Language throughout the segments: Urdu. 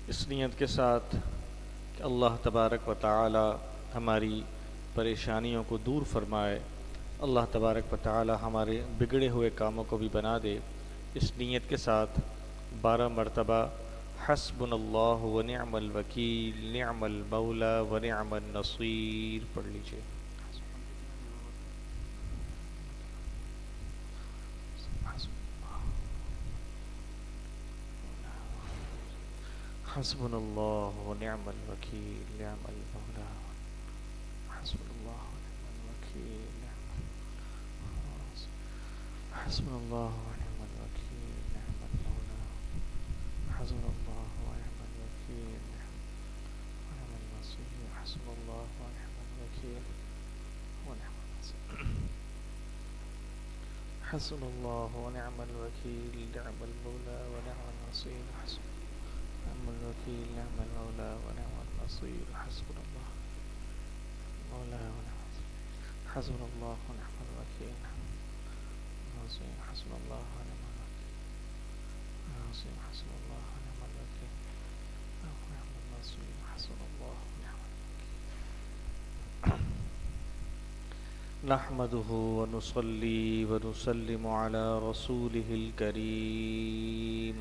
اس نیت کے ساتھ کہ اللہ تبارک و تعالی ہماری پریشانیوں کو دور فرمائے، اللہ تبارک و تعالی ہمارے بگڑے ہوئے کاموں کو بھی بنا دے، اس نیت کے ساتھ 12 مرتبہ حسبنا اللہ و نعم الوکیل نعم المولا و نعم النصیر پڑھ لیجئے۔ حسبنا اللہ و نعم الوکیل نعم المولا حسبنا اللہ و نعم الوکیل حسبنا اللہ و نعم الوکیل نعم المولا حسبنا اللہ و نعم الوکیل نعم النصیر حسبنا اللہ و نعم الوکیل ونعم النصیر حسبنا اللہ و نعم الوکیل نعم المولا ونعم النصیر حسبنا نعم الوکیل نعم المولا ونعم النصیر حسبنا اللہ مولا ونعم النصیر حسبنا اللہ ونعم الوکیل نعم النصیر حسبنا اللہ ونعم الوکیل حسبنا اللہ ونعم الوکیل نعم النصیر حسبنا اللہ ونعم الوکیل نحمده ونصلي ونسلم على رسوله الكريم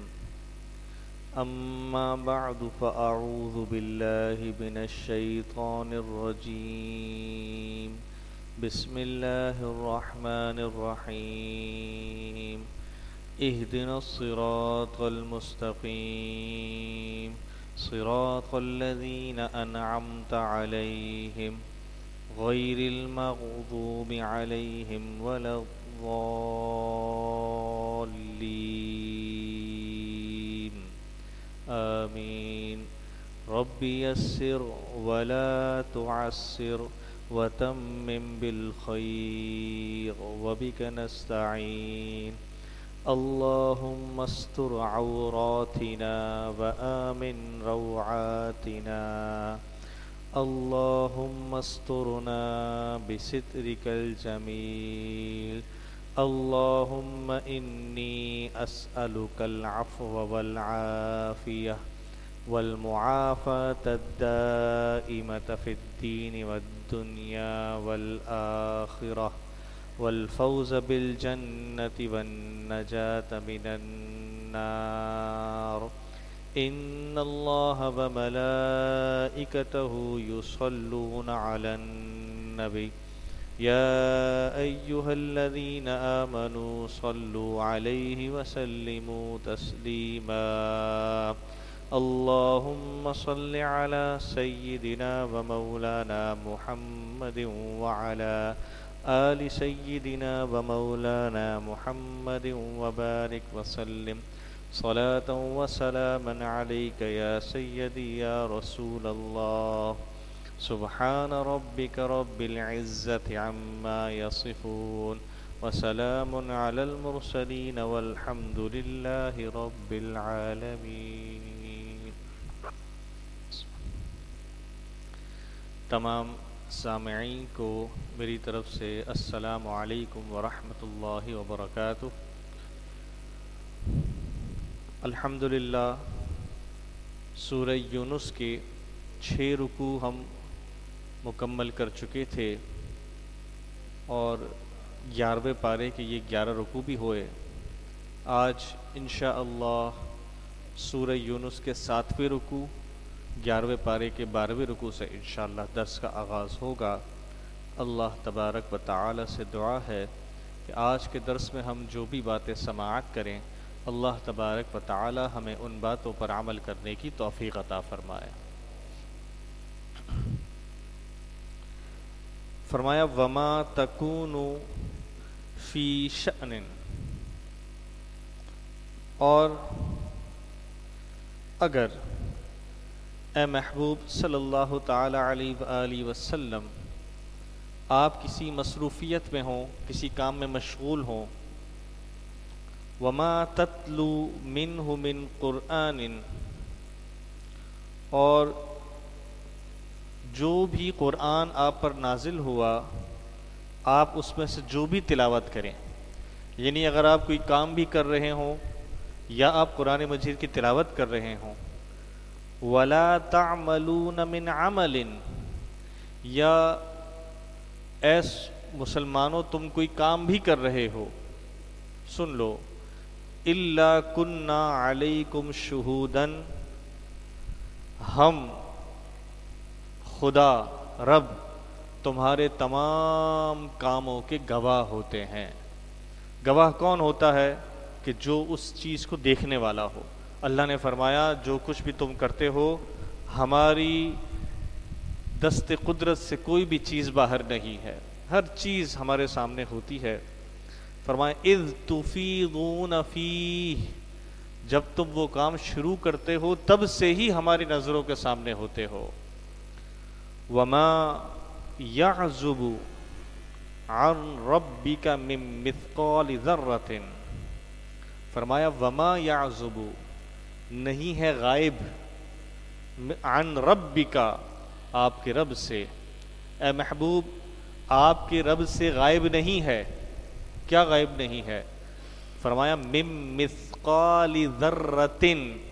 أما بعد فأعوذ بالله من الشيطان الرجيم بسم الله الرحمن الرحيم اهدنا الصراط المستقيم صراط الذين أنعمت عليهم غير المغضوب عليهم ولا الضالين آمين رب يسر ولا تعسر وتمم بالخير وبك نستعين اللهم استر عوراتنا وآمن روعاتنا اللهم استرنا بسترك الجميل اللهم إني أسألك العفو والعافية والمعافاة الدائمة في الدين والدنيا والآخرة والفوز بالجنة والنجاة من النار إن الله وملائكته يصلون على النبي يا أيها الذين آمنوا صلوا عليه وسلموا تسليما اللهم صل على سيدنا ومولانا محمد وعلى آل سيدنا ومولانا محمد وبارك وسلم صلاة وسلاما عليك يا سيدي يا رسول الله سبحان ربك رب العزة عما يصفون وسلام على المرسلين والحمد لله رب العالمين۔ تمام سامعین کو میری طرف سے السلام علیکم ورحمۃ اللہ وبرکاتہ۔ الحمدللہ سورہ یونس کے 6 رکوع ہم مکمل کر چکے تھے اور 11ویں پارے کے یہ 11 رکوع بھی ہوئے۔ آج انشاءاللہ سورہ یونس کے 7ویں رکوع 11ویں پارے کے 12ویں رکوع سے انشاءاللہ درس کا آغاز ہوگا۔ اللہ تبارک و تعالی سے دعا ہے کہ آج کے درس میں ہم جو بھی باتیں سماعت کریں اللہ تبارک و تعالی ہمیں ان باتوں پر عمل کرنے کی توفیق عطا فرمائے۔ فرمایا وما تکون فی شأن، اور اگر اے محبوب صلی اللہ تعالی علیہ وآلہ وسلم آپ کسی مصروفیت میں ہوں، کسی کام میں مشغول ہوں، وما تتلو منہ من قرآن، اور جو بھی قرآن آپ پر نازل ہوا آپ اس میں سے جو بھی تلاوت کریں، یعنی اگر آپ کوئی کام بھی کر رہے ہوں یا آپ قرآن مجید کی تلاوت کر رہے ہوں ولا تعملون من عمل، یا ایس مسلمانوں تم کوئی کام بھی کر رہے ہو، سن لو، الا کننا علیکم شہودا، ہم خدا رب تمہارے تمام کاموں کے گواہ ہوتے ہیں۔ گواہ کون ہوتا ہے؟ کہ جو اس چیز کو دیکھنے والا ہو۔ اللہ نے فرمایا جو کچھ بھی تم کرتے ہو ہماری دست قدرت سے کوئی بھی چیز باہر نہیں ہے، ہر چیز ہمارے سامنے ہوتی ہے۔ فرمایا اذ تفیضون فیہ، جب تم وہ کام شروع کرتے ہو تب سے ہی ہماری نظروں کے سامنے ہوتے ہو۔ وما یعزب عن ربک من مثقال ذرۃ، فرمایا وما یعزب، نہیں ہے غائب، عن ربک، آپ کے رب سے، اے محبوب آپ کے رب سے غائب نہیں ہے۔ کیا غائب نہیں ہے؟ فرمایا من مثقال ذرۃ،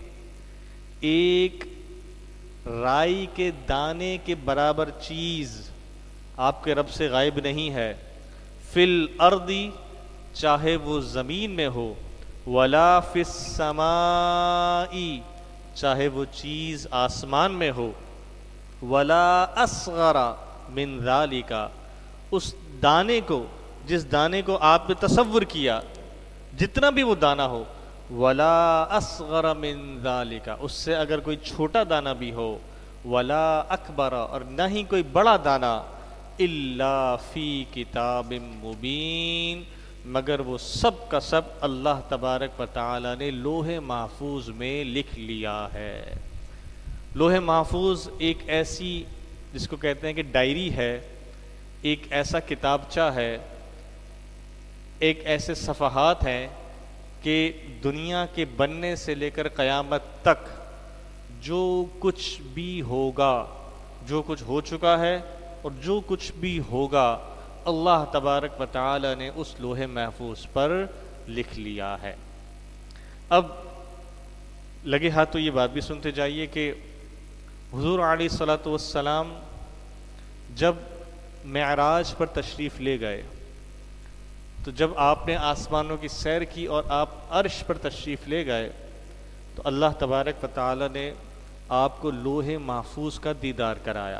ایک رائی کے دانے کے برابر چیز آپ کے رب سے غائب نہیں ہے۔ فی الارض، چاہے وہ زمین میں ہو، ولا فی السماء، چاہے وہ چیز آسمان میں ہو، ولا اصغر من ذالک، اس دانے کو، جس دانے کو آپ نے تصور کیا، جتنا بھی وہ دانہ ہو، ولا اصغر من ذالک، اس سے اگر کوئی چھوٹا دانہ بھی ہو، ولا اکبر، اور نہ ہی کوئی بڑا دانہ، الا فی کتاب مبین، مگر وہ سب کا سب اللہ تبارک و تعالی نے لوح محفوظ میں لکھ لیا ہے۔ لوح محفوظ ایک ایسی، جس کو کہتے ہیں کہ ڈائری ہے، ایک ایسا کتابچہ ہے، ایک ایسے صفحات ہیں کہ دنیا کے بننے سے لے کر قیامت تک جو کچھ بھی ہوگا، جو کچھ ہو چکا ہے اور جو کچھ بھی ہوگا، اللہ تبارک و تعالی نے اس لوح محفوظ پر لکھ لیا ہے۔ اب لگے ہاتھ تو یہ بات بھی سنتے جائیے کہ حضور علیہ الصلوۃ والسلام جب معراج پر تشریف لے گئے، تو جب آپ نے آسمانوں کی سیر کی اور آپ عرش پر تشریف لے گئے، تو اللہ تبارک و تعالی نے آپ کو لوح محفوظ کا دیدار کرایا۔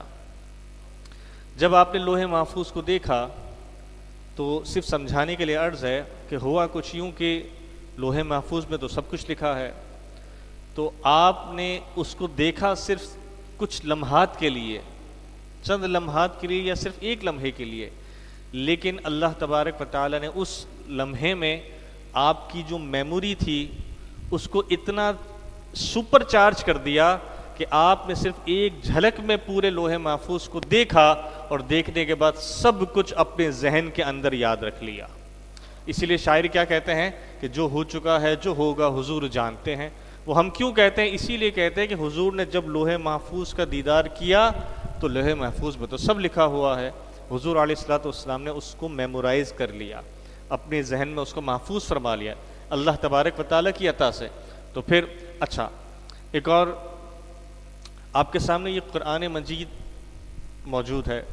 جب آپ نے لوح محفوظ کو دیکھا تو صرف سمجھانے کے لیے عرض ہے کہ ہوا کچھ یوں کہ لوح محفوظ میں تو سب کچھ لکھا ہے، تو آپ نے اس کو دیکھا صرف کچھ لمحات کے لیے، چند لمحات کے لیے یا صرف ایک لمحے کے لیے، لیکن اللہ تبارک و تعالی نے اس لمحے میں آپ کی جو میموری تھی اس کو اتنا سپر چارج کر دیا کہ آپ نے صرف ایک جھلک میں پورے لوح محفوظ کو دیکھا اور دیکھنے کے بعد سب کچھ اپنے ذہن کے اندر یاد رکھ لیا۔ اسی لیے شاعر کیا کہتے ہیں کہ جو ہو چکا ہے جو ہوگا حضور جانتے ہیں۔ وہ ہم کیوں کہتے ہیں؟ اسی لیے کہتے ہیں کہ حضور نے جب لوح محفوظ کا دیدار کیا تو لوح محفوظ میں تو سب لکھا ہوا ہے، حضور علیہ الصلوۃ والسلام نے اس کو میمورائز کر لیا، اپنے ذہن میں اس کو محفوظ فرما لیا اللہ تبارک و تعالیٰ کی عطا سے۔ تو پھر اچھا ایک اور آپ کے سامنے یہ قرآن مجید موجود ہے۔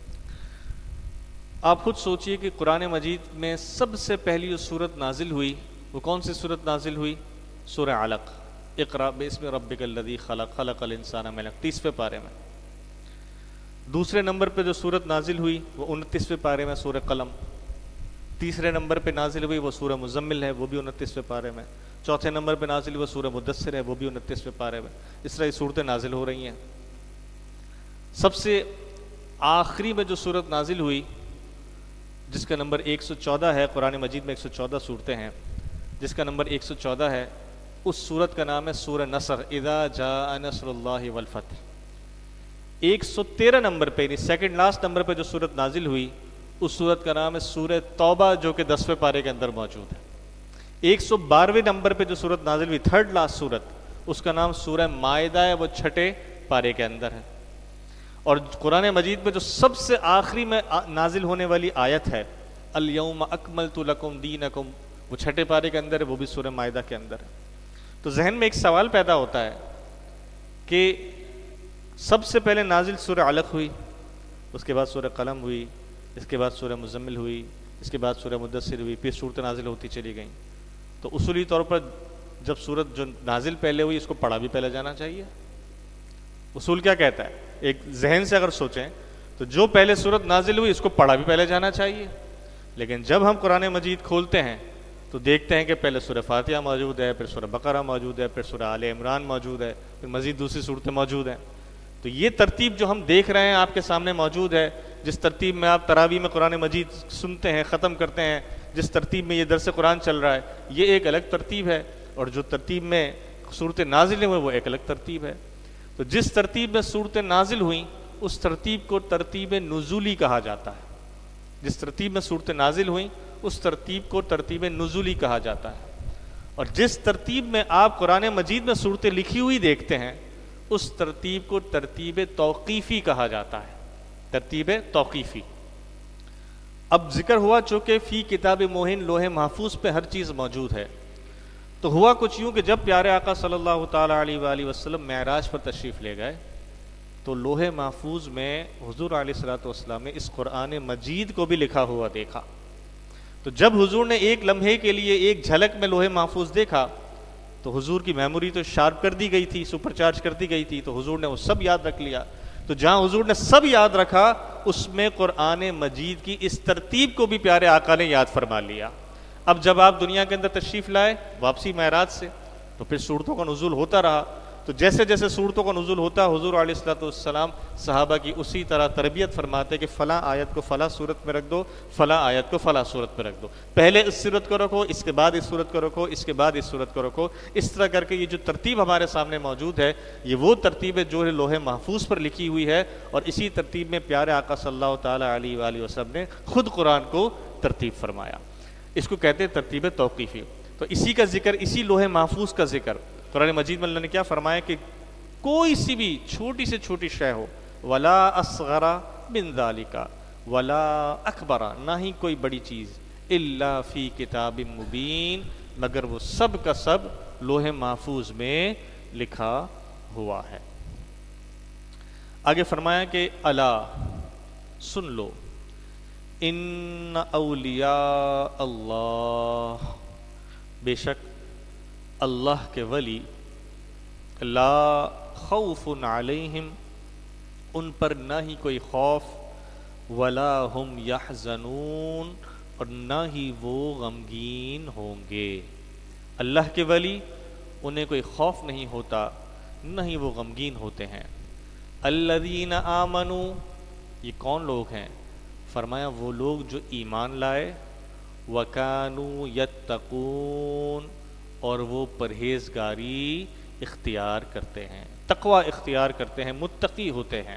آپ خود سوچئے کہ قرآن مجید میں سب سے پہلی جو سورت نازل ہوئی وہ کون سی سورت نازل ہوئی؟ سورہ علق، اقرأ باسم ربک الذی خلق، خلق الانسان من علق، 30ویں پارے میں۔ دوسرے نمبر پہ جو سورت نازل ہوئی وہ 29ویں پارے میں سورہ قلم۔ تیسرے نمبر پہ نازل ہوئی وہ سورہ مزمل ہے، وہ بھی 29ویں پارے میں۔ چوتھے نمبر پہ نازل ہوئی وہ سورہ مدثر ہے، وہ بھی 29ویں پارے میں۔ اس طرح یہ صورتیں نازل ہو رہی ہیں۔ سب سے آخری میں جو سورت نازل ہوئی جس کا نمبر 114 ہے، قرآن مجید میں 114 صورتیں ہیں، جس کا نمبر 114 ہے، اس سورت کا نام ہے سورہ نصر، اذا جاء نصر اللہ والفتح۔ 113 نمبر پہ یعنی سیکنڈ لاسٹ نمبر پہ جو سورت نازل ہوئی اس سورت کا نام ہے سورہ توبہ، جو کہ 10ویں پارے کے اندر موجود ہے۔ 112ویں نمبر پہ جو سورت نازل ہوئی، تھرڈ لاسٹ سورت، اس کا نام سورہ مائدہ ہے، وہ 6 پارے کے اندر ہے۔ اور قرآن مجید میں جو سب سے آخری میں نازل ہونے والی آیت ہے، الیوم اکملت لکم دینکم، وہ 6 پارے کے اندر ہے، وہ بھی سورہ مائدہ کے اندر ہے۔ تو ذہن میں ایک سوال پیدا ہوتا ہے کہ سب سے پہلے نازل سورہ علق ہوئی، اس کے بعد سورہ قلم ہوئی، اس کے بعد سورہ مزمل ہوئی، اس کے بعد سورہ مدثر ہوئی، پھر صورت نازل ہوتی چلی گئیں. تو اصولی طور پر جب صورت جو نازل پہلے ہوئی اس کو پڑھا بھی پہلے جانا چاہیے. اصول کیا کہتا ہے؟ ایک ذہن سے اگر سوچیں تو جو پہلے صورت نازل ہوئی اس کو پڑھا بھی پہلے جانا چاہیے. لیکن جب ہم قرآن مجید کھولتے ہیں تو دیکھتے ہیں کہ پہلے سورہ فاتحہ موجود ہے، پھر سورہ بقرہ موجود ہے، پھر سورہ آل عمران موجود ہے، پھر مزید دوسری صورتیں موجود ہیں. تو یہ ترتیب جو ہم دیکھ رہے ہیں آپ کے سامنے موجود ہے، جس ترتیب میں آپ تراویح میں قرآن مجید سنتے ہیں، ختم کرتے ہیں، جس ترتیب میں یہ درس قرآن چل رہا ہے، یہ ایک الگ ترتیب ہے. اور جو ترتیب میں صورتیں نازل ہوئیں وہ ایک الگ ترتیب ہے. تو جس ترتیب میں صورتیں نازل ہوئیں اس ترتیب کو ترتیب نزولی کہا جاتا ہے. جس ترتیب میں صورتیں نازل ہوئیں اس ترتیب کو ترتیب نزولی کہا جاتا ہے. اور جس ترتیب میں آپ قرآن مجید میں صورتیں لکھی ہوئی دیکھتے ہیں اس ترتیب کو ترتیب توقیفی کہا جاتا ہے. ترتیب توقیفی. اب ذکر ہوا چونکہ فی کتاب موہن لوح محفوظ پہ ہر چیز موجود ہے، تو ہوا کچھ یوں کہ جب پیارے آقا صلی اللہ تعالیٰ علیہ وآلہ وسلم معراج پر تشریف لے گئے تو لوح محفوظ میں حضور علیہ الصلوۃ والسلام نے اس قرآن مجید کو بھی لکھا ہوا دیکھا. تو جب حضور نے ایک لمحے کے لیے ایک جھلک میں لوح محفوظ دیکھا تو حضور کی میموری تو شارپ کر دی گئی تھی، سپر چارج کر دی گئی تھی، تو حضور نے وہ سب یاد رکھ لیا. تو جہاں حضور نے سب یاد رکھا اس میں قرآن مجید کی اس ترتیب کو بھی پیارے آقا نے یاد فرما لیا. اب جب آپ دنیا کے اندر تشریف لائے واپسی معراج سے تو پھر صورتوں کا نزول ہوتا رہا. تو جیسے جیسے صورتوں کا نزول ہوتا حضور علیہ الصلوۃ والسلام صحابہ کی اسی طرح تربیت فرماتے کہ فلاں آیت کو فلاں صورت میں رکھ دو، فلاں آیت کو فلاں صورت میں رکھ دو، پہلے اس صورت کو رکھو، اس کے بعد اس صورت کو رکھو، اس کے بعد اس صورت کو رکھو. اس طرح کر کے یہ جو ترتیب ہمارے سامنے موجود ہے یہ وہ ترتیب ہے جو لوح محفوظ پر لکھی ہوئی ہے. اور اسی ترتیب میں پیارے آقا صلی اللہ تعالیٰ علیہ وآلہ وسلم نے خود قرآن کو ترتیب فرمایا. اس کو کہتے ہیں ترتیب توقیفی. تو اسی کا ذکر، اسی لوح محفوظ کا ذکر قرآن مجید میں اللہ نے کیا فرمایا کہ کوئی سی بھی چھوٹی سے چھوٹی شے ہو، ولا اصغر من ذالک ولا اکبر، نہ ہی کوئی بڑی چیز، الا فی کتاب مبین، مگر وہ سب کا سب لوح محفوظ میں لکھا ہوا ہے. آگے فرمایا کہ الا سن لو، ان اولیاء اللہ، بے شک اللہ کے ولی، لا خوف علیہم، ان پر نہ ہی کوئی خوف، ولا ہم یحزنون، اور نہ ہی وہ غمگین ہوں گے. اللہ کے ولی انہیں کوئی خوف نہیں ہوتا، نہ ہی وہ غمگین ہوتے ہیں. الذین آمنوا، یہ کون لوگ ہیں؟ فرمایا وہ لوگ جو ایمان لائے، وکانوا یتقون، اور وہ پرہیزگاری اختیار کرتے ہیں، تقوی اختیار کرتے ہیں، متقی ہوتے ہیں.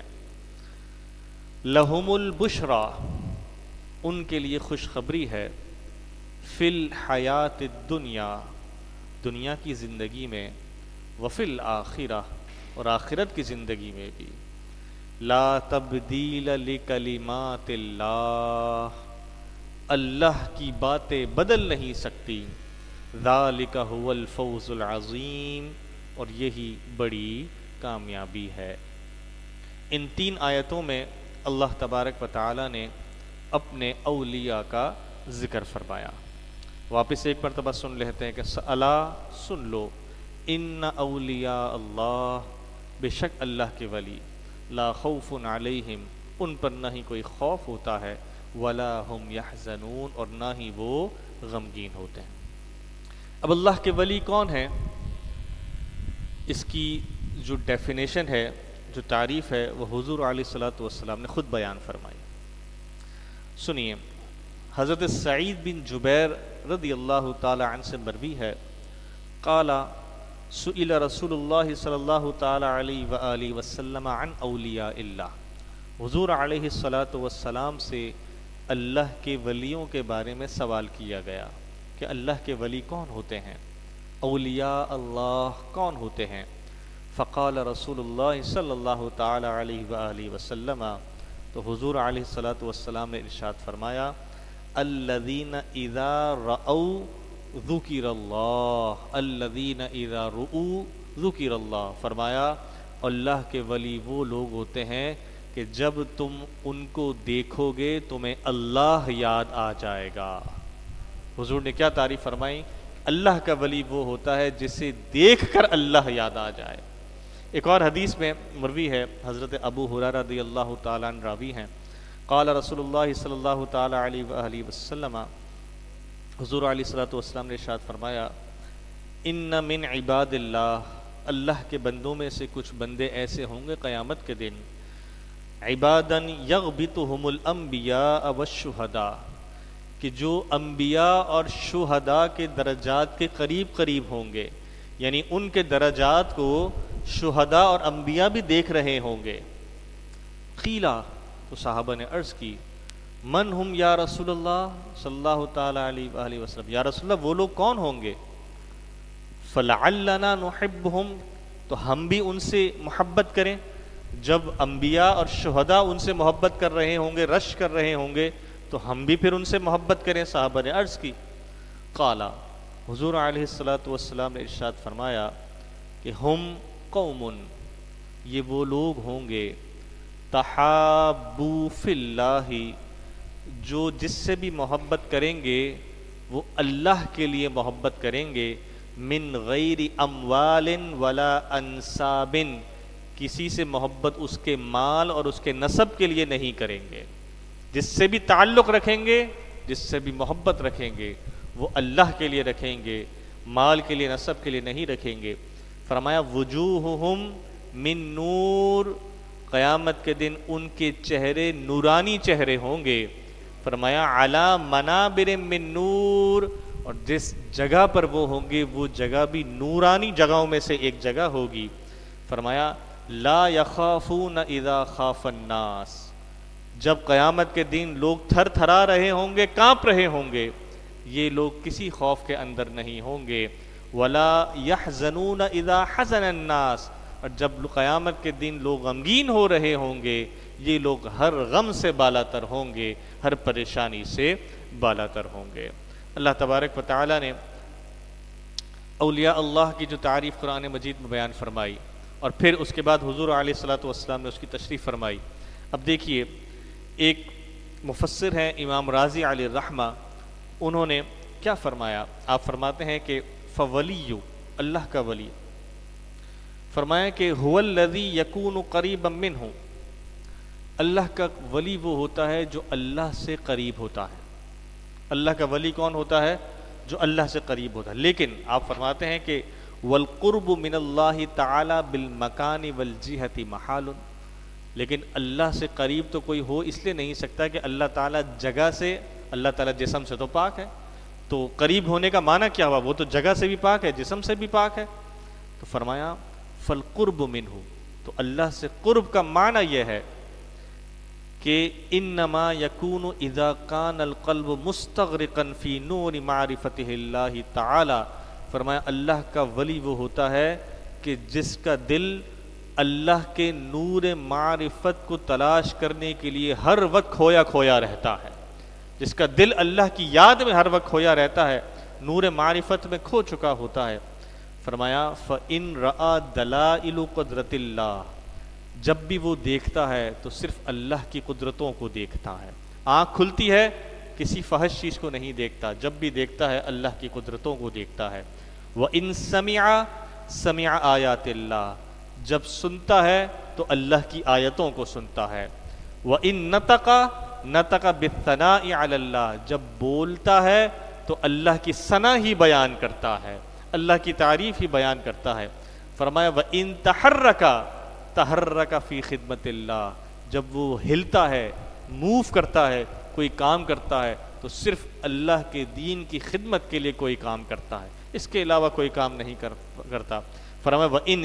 لہم البشرا، ان کے لیے خوشخبری ہے، فی الحیات الدنیا، دنیا کی زندگی میں، وفی الآخرہ، اور آخرت کی زندگی میں بھی. لا تبدیل لکلمات اللہ، اللہ کی باتیں بدل نہیں سکتی. ذالک هو الفوز العظیم، اور یہی بڑی کامیابی ہے. ان تین آیتوں میں اللہ تبارک و تعالی نے اپنے اولیاء کا ذکر فرمایا. واپس ایک مرتبہ سن لیتے ہیں کہ الا سن لو، ان اولیاء اللہ، بے شک اللہ کے ولی، لا خوف علیہم، ان پر نہ ہی کوئی خوف ہوتا ہے، ولا ہم یحزنون، اور نہ ہی وہ غمگین ہوتے ہیں. اب اللہ کے ولی کون ہیں؟ اس کی جو ڈیفینیشن ہے، جو تعریف ہے، وہ حضور علیہ الصلوۃ والسلام نے خود بیان فرمائی. سنیے، حضرت سعید بن جبیر رضی اللہ تعالی عنہ سے مروی ہے، قال سئل رسول اللہ صلی اللہ تعالی علیہ وآلہ وسلم عن اولیاء اللہ، حضور علیہ الصلوۃ والسلام سے اللہ کے ولیوں کے بارے میں سوال کیا گیا کہ اللہ کے ولی کون ہوتے ہیں، اولیاء اللہ کون ہوتے ہیں. فقال رسول اللہ صلی اللہ تعالی علیہ وآلہ وسلم، تو حضور علیہ الصلوۃ والسلام نے ارشاد فرمایا، الذین اذا رأوا ذکر اللہ، الذین اذا رؤوا ذکر اللہ، فرمایا اللہ کے ولی وہ لوگ ہوتے ہیں کہ جب تم ان کو دیکھو گے تمہیں اللہ یاد آ جائے گا۔ حضور نے کیا تعریف فرمائی؟ اللہ کا ولی وہ ہوتا ہے جسے دیکھ کر اللہ یاد آ جائے۔ ایک اور حدیث میں مروی ہے، حضرت ابو ہریرہ رضی اللہ تعالیٰ عنہ راوی ہیں، قال رسول اللہ صلی اللہ تعالیٰ علیہ وآلہ وسلم، حضور علیہ الصلوۃ والسلام نے ارشاد فرمایا، ان من عباد اللہ، اللہ کے بندوں میں سے کچھ بندے ایسے ہوں گے قیامت کے دن، عبادا یغبطہم الانبیاء والشہداء، کہ جو انبیاء اور شہداء کے درجات کے قریب قریب ہوں گے، یعنی ان کے درجات کو شہداء اور انبیاء بھی دیکھ رہے ہوں گے۔ قیلا، تو صحابہ نے عرض کی، من ہم یا رسول اللہ صلی اللہ تعالیٰ علیہ وآلہ وسلم، یا رسول اللہ وہ لوگ کون ہوں گے؟ فلعلنا نحبہم، تو ہم بھی ان سے محبت کریں۔ جب انبیاء اور شہداء ان سے محبت کر رہے ہوں گے، رش کر رہے ہوں گے، تو ہم بھی پھر ان سے محبت کریں۔ صحابہ نے عرض کی، قالا، حضور علیہ الصلوۃ والسلام نے ارشاد فرمایا کہ ہم قوم، یہ وہ لوگ ہوں گے، تحابوا فی اللہ، جو جس سے بھی محبت کریں گے وہ اللہ کے لیے محبت کریں گے، من غیر اموال ولا انساب، کسی سے محبت اس کے مال اور اس کے نسب کے لیے نہیں کریں گے۔ جس سے بھی تعلق رکھیں گے، جس سے بھی محبت رکھیں گے، وہ اللہ کے لیے رکھیں گے، مال کے لیے نسب کے لیے نہیں رکھیں گے۔ فرمایا وجوہہم من نور، قیامت کے دن ان کے چہرے نورانی چہرے ہوں گے۔ فرمایا علی منابر من نور، اور جس جگہ پر وہ ہوں گے وہ جگہ بھی نورانی جگہوں میں سے ایک جگہ ہوگی۔ فرمایا لا یخافون اذا خاف الناس، جب قیامت کے دن لوگ تھر تھرا رہے ہوں گے، کانپ رہے ہوں گے، یہ لوگ کسی خوف کے اندر نہیں ہوں گے۔ ولا یحزنون اذا حزن الناس، اور جب قیامت کے دن لوگ غمگین ہو رہے ہوں گے، یہ لوگ ہر غم سے بالا تر ہوں گے، ہر پریشانی سے بالا تر ہوں گے۔ اللہ تبارک و تعالیٰ نے اولیاء اللہ کی جو تعریف قرآن مجید میں بیان فرمائی، اور پھر اس کے بعد حضور علیہ الصلوۃ والسلام نے اس کی تشریح فرمائی۔ اب دیکھیے، ایک مفسر ہیں امام راضی علیہ الرحمہ، انہوں نے کیا فرمایا؟ آپ فرماتے ہیں کہ فولی، اللہ کا ولی، فرمایا کہ هو الذی یکون قریبا منہ، اللہ کا ولی وہ ہوتا ہے جو اللہ سے قریب ہوتا ہے۔ اللہ کا ولی کون ہوتا ہے؟ جو اللہ سے قریب ہوتا ہے۔ لیکن آپ فرماتے ہیں کہ والقرب من اللہ تعالی بالمکان والجہت محال، لیکن اللہ سے قریب تو کوئی ہو اس لیے نہیں سکتا کہ اللہ تعالیٰ جگہ سے، اللہ تعالیٰ جسم سے تو پاک ہے، تو قریب ہونے کا معنی کیا ہوا؟ وہ تو جگہ سے بھی پاک ہے، جسم سے بھی پاک ہے۔ تو فرمایا فالقرب منہ، تو اللہ سے قرب کا معنی یہ ہے کہ انما یکون اذا کان القلب مستغرقا فی نور معرفتہ اللہ تعالی، فرمایا اللہ کا ولی وہ ہوتا ہے کہ جس کا دل اللہ کے نور معرفت کو تلاش کرنے کے لیے ہر وقت کھویا کھویا رہتا ہے، جس کا دل اللہ کی یاد میں ہر وقت کھویا رہتا ہے، نور معرفت میں کھو چکا ہوتا ہے۔ فرمایا فَإِن رَأَى دَلَائِلُ قُدْرَتِ اللَّهِ، جب بھی وہ دیکھتا ہے تو صرف اللہ کی قدرتوں کو دیکھتا ہے۔ آنکھ کھلتی ہے، کسی فحش چیز کو نہیں دیکھتا، جب بھی دیکھتا ہے اللہ کی قدرتوں کو دیکھتا ہے۔ وَإِن سَمِعَ آیَاتِ اللَّهِ، جب سنتا ہے تو اللہ کی آیتوں کو سنتا ہے۔ وَإِن نَطَقَ بِالثَّنَاءِ عَلَى اللَّهِ، جب بولتا ہے تو اللہ کی ثنا ہی بیان کرتا ہے، اللہ کی تعریف ہی بیان کرتا ہے۔ فرمایا وَإِن تَحَرَّكَ فِي خِدمَةِ اللَّهِ، جب وہ ہلتا ہے، موو کرتا ہے، کوئی کام کرتا ہے تو صرف اللہ کے دین کی خدمت کے لیے کوئی کام کرتا ہے، اس کے علاوہ کوئی کام نہیں کرتا۔ فرمایا وَإِن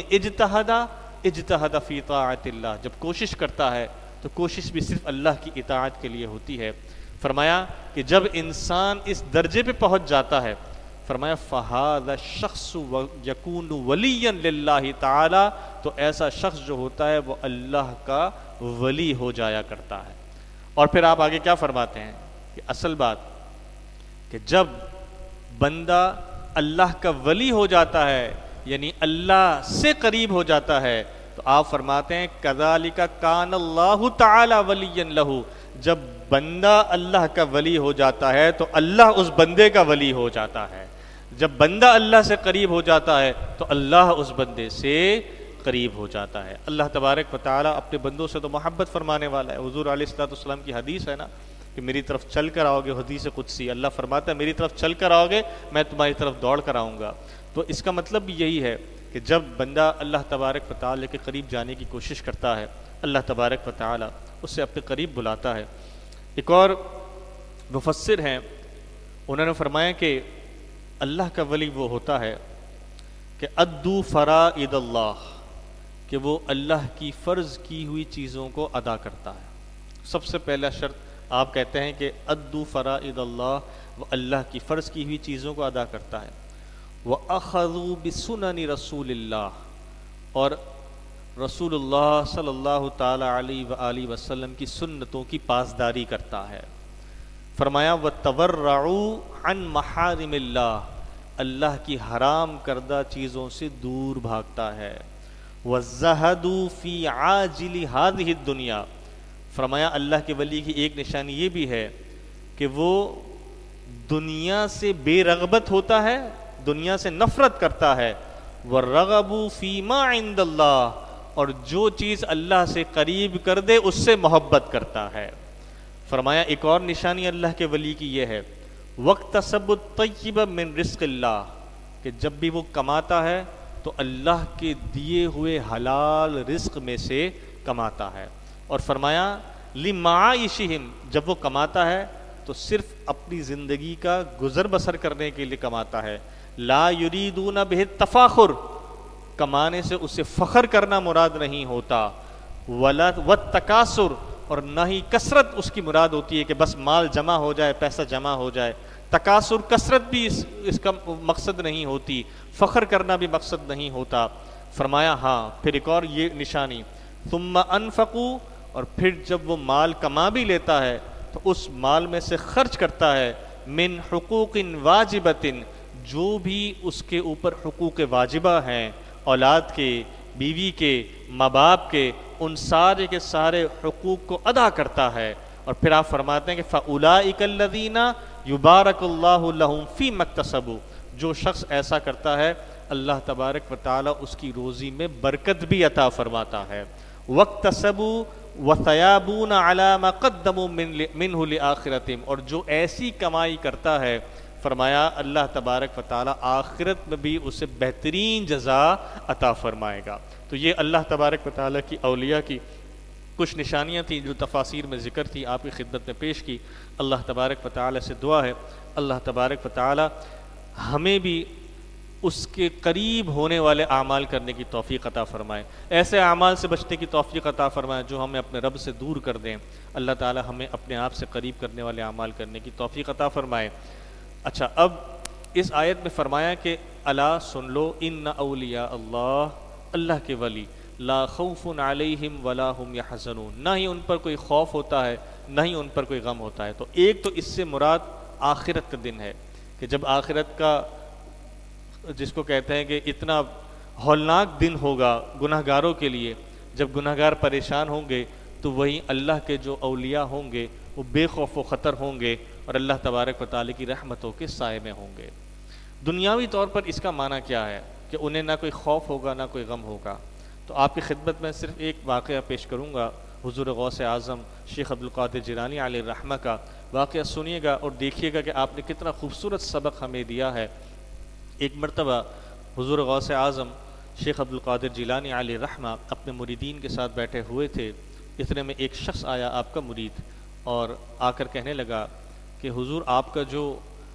اجتہد فی طاعت اللہ، جب کوشش کرتا ہے تو کوشش بھی صرف اللہ کی اطاعت کے لیے ہوتی ہے۔ فرمایا کہ جب انسان اس درجے پہ پہنچ جاتا ہے، فرمایا فَهَذَا الشَّخْصُ يَكُونُ وَلِيًّا لِلَّهِ تعالی، تو ایسا شخص جو ہوتا ہے وہ اللہ کا ولی ہو جایا کرتا ہے۔ اور پھر آپ آگے کیا فرماتے ہیں کہ اصل بات کہ جب بندہ اللہ کا ولی ہو جاتا ہے، یعنی اللہ سے قریب ہو جاتا ہے، تو آپ فرماتے ہیں کذالک کان اللہ تعالی ولی لہ، جب بندہ اللہ کا ولی ہو جاتا ہے تو اللہ اس بندے کا ولی ہو جاتا ہے، جب بندہ اللہ سے قریب ہو جاتا ہے تو اللہ اس بندے سے قریب ہو جاتا ہے۔ اللہ تبارک و تعالیٰ اپنے بندوں سے تو محبت فرمانے والا ہے۔ حضور علیہ الصلوۃ والسلام کی حدیث ہے نا کہ میری طرف چل کر آؤ گے، حدیث قدسی، اللہ فرماتا ہے میری طرف چل کر آؤ گے میں تمہاری طرف دوڑ کر آؤں گا۔ تو اس کا مطلب بھی یہی ہے کہ جب بندہ اللہ تبارک و تعالیٰ کے قریب جانے کی کوشش کرتا ہے، اللہ تبارک و تعالیٰ اس سے اپنے قریب بلاتا ہے۔ ایک اور مفسر ہیں، انہوں نے فرمایا کہ اللہ کا ولی وہ ہوتا ہے کہ ادو فرائض اللہ، کہ وہ اللہ کی فرض کی ہوئی چیزوں کو ادا کرتا ہے۔ سب سے پہلا شرط آپ کہتے ہیں کہ ادو فرائض اللہ، وہ اللہ کی فرض کی ہوئی چیزوں کو ادا کرتا ہے۔ وَأَخَذُوا بِسُنَنِ رَسُولِ اللَّهِ، اور رسول اللہ صلی اللہ تعالی علیہ وآلہ وسلم کی سنتوں کی پاسداری کرتا ہے۔ فرمایا وَتَوَرَّعُوا عَن مَحَارِمِ اللَّهِ، اللہ کی حرام کردہ چیزوں سے دور بھاگتا ہے۔ وَالزَّهَدُوا فِي عَاجِلِ هَذِهِ الدُّنْيَا، فرمایا اللہ کے ولی کی ایک نشانی یہ بھی ہے کہ وہ دنیا سے بے رغبت ہوتا ہے، دنیا سے نفرت کرتا ہے۔ وَالرَّغَبُ فِي مَا عِندَ اللَّهِ، اور جو چیز اللہ سے قریب کر دے اس سے محبت کرتا ہے۔ فرمایا ایک اور نشانی اللہ کے ولی کی یہ ہے وَاقْتَسَبُ الطَّيِّبَ مِن رِزْقِ اللَّهِ، کہ جب بھی وہ کماتا ہے تو اللہ کے دیے ہوئے حلال رزق میں سے کماتا ہے۔ اور فرمایا لِمَعَائِشِهِمْ، جب وہ کماتا ہے تو صرف اپنی زندگی کا گزر بسر کرنے کے لیے کماتا ہے۔ لا یریدون بہ التفاخر، کمانے سے اسے فخر کرنا مراد نہیں ہوتا۔ ولا والتکاثر، اور نہ ہی کثرت اس کی مراد ہوتی ہے کہ بس مال جمع ہو جائے، پیسہ جمع ہو جائے۔ تکاثر کثرت بھی اس کا مقصد نہیں ہوتی، فخر کرنا بھی مقصد نہیں ہوتا۔ فرمایا ہاں پھر ایک اور یہ نشانی ثم انفقوا، اور پھر جب وہ مال کما بھی لیتا ہے تو اس مال میں سے خرچ کرتا ہے من حقوق واجبۃ، جو بھی اس کے اوپر حقوق واجبہ ہیں، اولاد کے، بیوی کے، ماں باپ کے، ان سارے کے سارے حقوق کو ادا کرتا ہے۔ اور پھر آپ فرماتے ہیں کہ فَأُولَٰئِكَ الَّذِينَ يُبَارَكُ اللَّهُ لَهُمْ فِي مَكْتَسَبُوا، جو شخص ایسا کرتا ہے اللہ تبارک و تعالیٰ اس کی روزی میں برکت بھی عطا فرماتا ہے۔ وَاكْتَسَبُوا وَثَيَابُونَ عَلَىٰ مَا قَدَّمُوا مِنْهُ لِآخِرَتِهِمْ، اور جو ایسی کمائی کرتا ہے فرمایا اللہ تبارک و تعالیٰ آخرت میں بھی اسے بہترین جزا عطا فرمائے گا۔ تو یہ اللہ تبارک و تعالیٰ کی اولیاء کی کچھ نشانیاں تھیں جو تفاسیر میں ذکر تھی، آپ کی خدمت میں پیش کی۔ اللہ تبارک و تعالیٰ سے دعا ہے اللہ تبارک و تعالیٰ ہمیں بھی اس کے قریب ہونے والے اعمال کرنے کی توفیق عطا فرمائے، ایسے اعمال سے بچنے کی توفیق عطا فرمائے جو ہمیں اپنے رب سے دور کر دیں۔ اللہ تعالیٰ ہمیں اپنے آپ سے قریب کرنے والے اعمال کرنے کی توفیق عطا فرمائے۔ اچھا، اب اس آیت میں فرمایا کہ الا سن لو ان اولیاء اللہ، اللہ کے ولی لا خوف علیہم ولا هم یحزنون، نہ ہی ان پر کوئی خوف ہوتا ہے نہ ہی ان پر کوئی غم ہوتا ہے۔ تو ایک تو اس سے مراد آخرت کا دن ہے کہ جب آخرت کا، جس کو کہتے ہیں کہ اتنا ہولناک دن ہوگا گناہ گاروں کے لیے، جب گناہ گار پریشان ہوں گے تو وہیں اللہ کے جو اولیاء ہوں گے وہ بے خوف و خطر ہوں گے اور اللہ تبارک و تعالیٰ کی رحمتوں کے سائے میں ہوں گے۔ دنیاوی طور پر اس کا معنی کیا ہے کہ انہیں نہ کوئی خوف ہوگا نہ کوئی غم ہوگا۔ تو آپ کی خدمت میں صرف ایک واقعہ پیش کروں گا، حضور غوث اعظم شیخ عبد القادر جیلانی علیہ الرحمہ کا واقعہ سنیے گا اور دیکھیے گا کہ آپ نے کتنا خوبصورت سبق ہمیں دیا ہے۔ ایک مرتبہ حضور غوث اعظم شیخ عبد القادر جیلانی علیہ الرحمہ اپنے مریدین کے ساتھ بیٹھے ہوئے تھے، اتنے میں ایک شخص آیا آپ کا مرید اور آ کر کہنے لگا کہ حضور آپ کا جو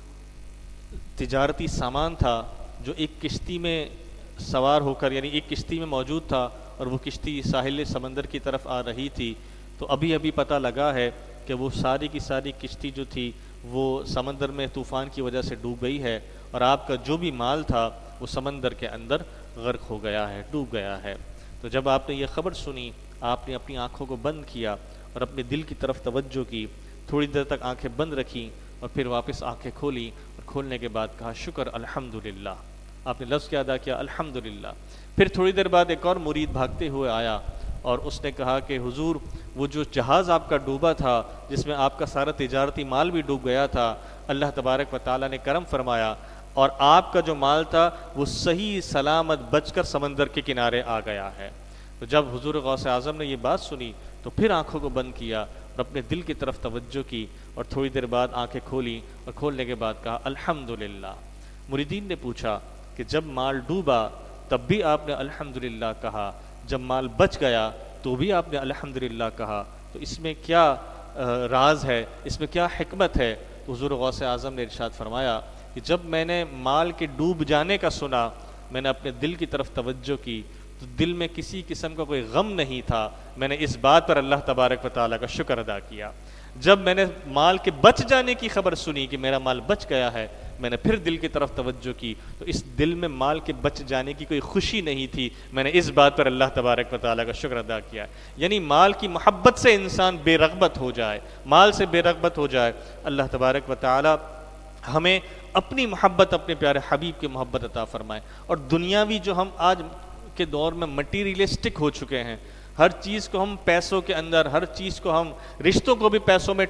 تجارتی سامان تھا جو ایک کشتی میں سوار ہو کر، یعنی ایک کشتی میں موجود تھا اور وہ کشتی ساحل سمندر کی طرف آ رہی تھی، تو ابھی ابھی پتہ لگا ہے کہ وہ ساری کی ساری کشتی جو تھی وہ سمندر میں طوفان کی وجہ سے ڈوب گئی ہے اور آپ کا جو بھی مال تھا وہ سمندر کے اندر غرق ہو گیا ہے، ڈوب گیا ہے۔ تو جب آپ نے یہ خبر سنی آپ نے اپنی آنکھوں کو بند کیا اور اپنے دل کی طرف توجہ کی، تھوڑی دیر تک آنکھیں بند رکھیں اور پھر واپس آنکھیں کھولی اور کھولنے کے بعد کہا شکر الحمدللہ، آپ نے لفظ کیا ادا کیا؟ الحمدللہ۔ پھر تھوڑی دیر بعد ایک اور مرید بھاگتے ہوئے آیا اور اس نے کہا کہ حضور وہ جو جہاز آپ کا ڈوبا تھا، جس میں آپ کا سارا تجارتی مال بھی ڈوب گیا تھا، اللہ تبارک و تعالیٰ نے کرم فرمایا اور آپ کا جو مال تھا وہ صحیح سلامت بچ کر سمندر کے کنارے آ گیا ہے۔ تو جب حضور غوث اعظم نے یہ بات سنی تو پھر آنکھوں کو بند کیا اور اپنے دل کی طرف توجہ کی اور تھوڑی دیر بعد آنکھیں کھولی اور کھولنے کے بعد کہا الحمدللہ۔ مریدین نے پوچھا کہ جب مال ڈوبا تب بھی آپ نے الحمدللہ کہا، جب مال بچ گیا تو بھی آپ نے الحمدللہ کہا، تو اس میں کیا راز ہے، اس میں کیا حکمت ہے؟ تو حضور غوث اعظم نے ارشاد فرمایا کہ جب میں نے مال کے ڈوب جانے کا سنا، میں نے اپنے دل کی طرف توجہ کی تو دل میں کسی قسم کا کوئی غم نہیں تھا، میں نے اس بات پر اللہ تبارک و تعالیٰ کا شکر ادا کیا۔ جب میں نے مال کے بچ جانے کی خبر سنی کہ میرا مال بچ گیا ہے، میں نے پھر دل کی طرف توجہ کی تو اس دل میں مال کے بچ جانے کی کوئی خوشی نہیں تھی، میں نے اس بات پر اللہ تبارک و تعالیٰ کا شکر ادا کیا۔ یعنی مال کی محبت سے انسان بے رغبت ہو جائے، مال سے بے رغبت ہو جائے، اللہ تبارک و تعالیٰ ہمیں اپنی محبت، اپنے پیارے حبیب کی محبت عطا فرمائے۔ اور دنیاوی جو ہم آج کے دور میں مٹیریلسٹک ہو چکے ہیں، ہر چیز کو ہم پیسوں کے اندر، ہر چیز کو ہم رشتوں کو بھی پیسوں میں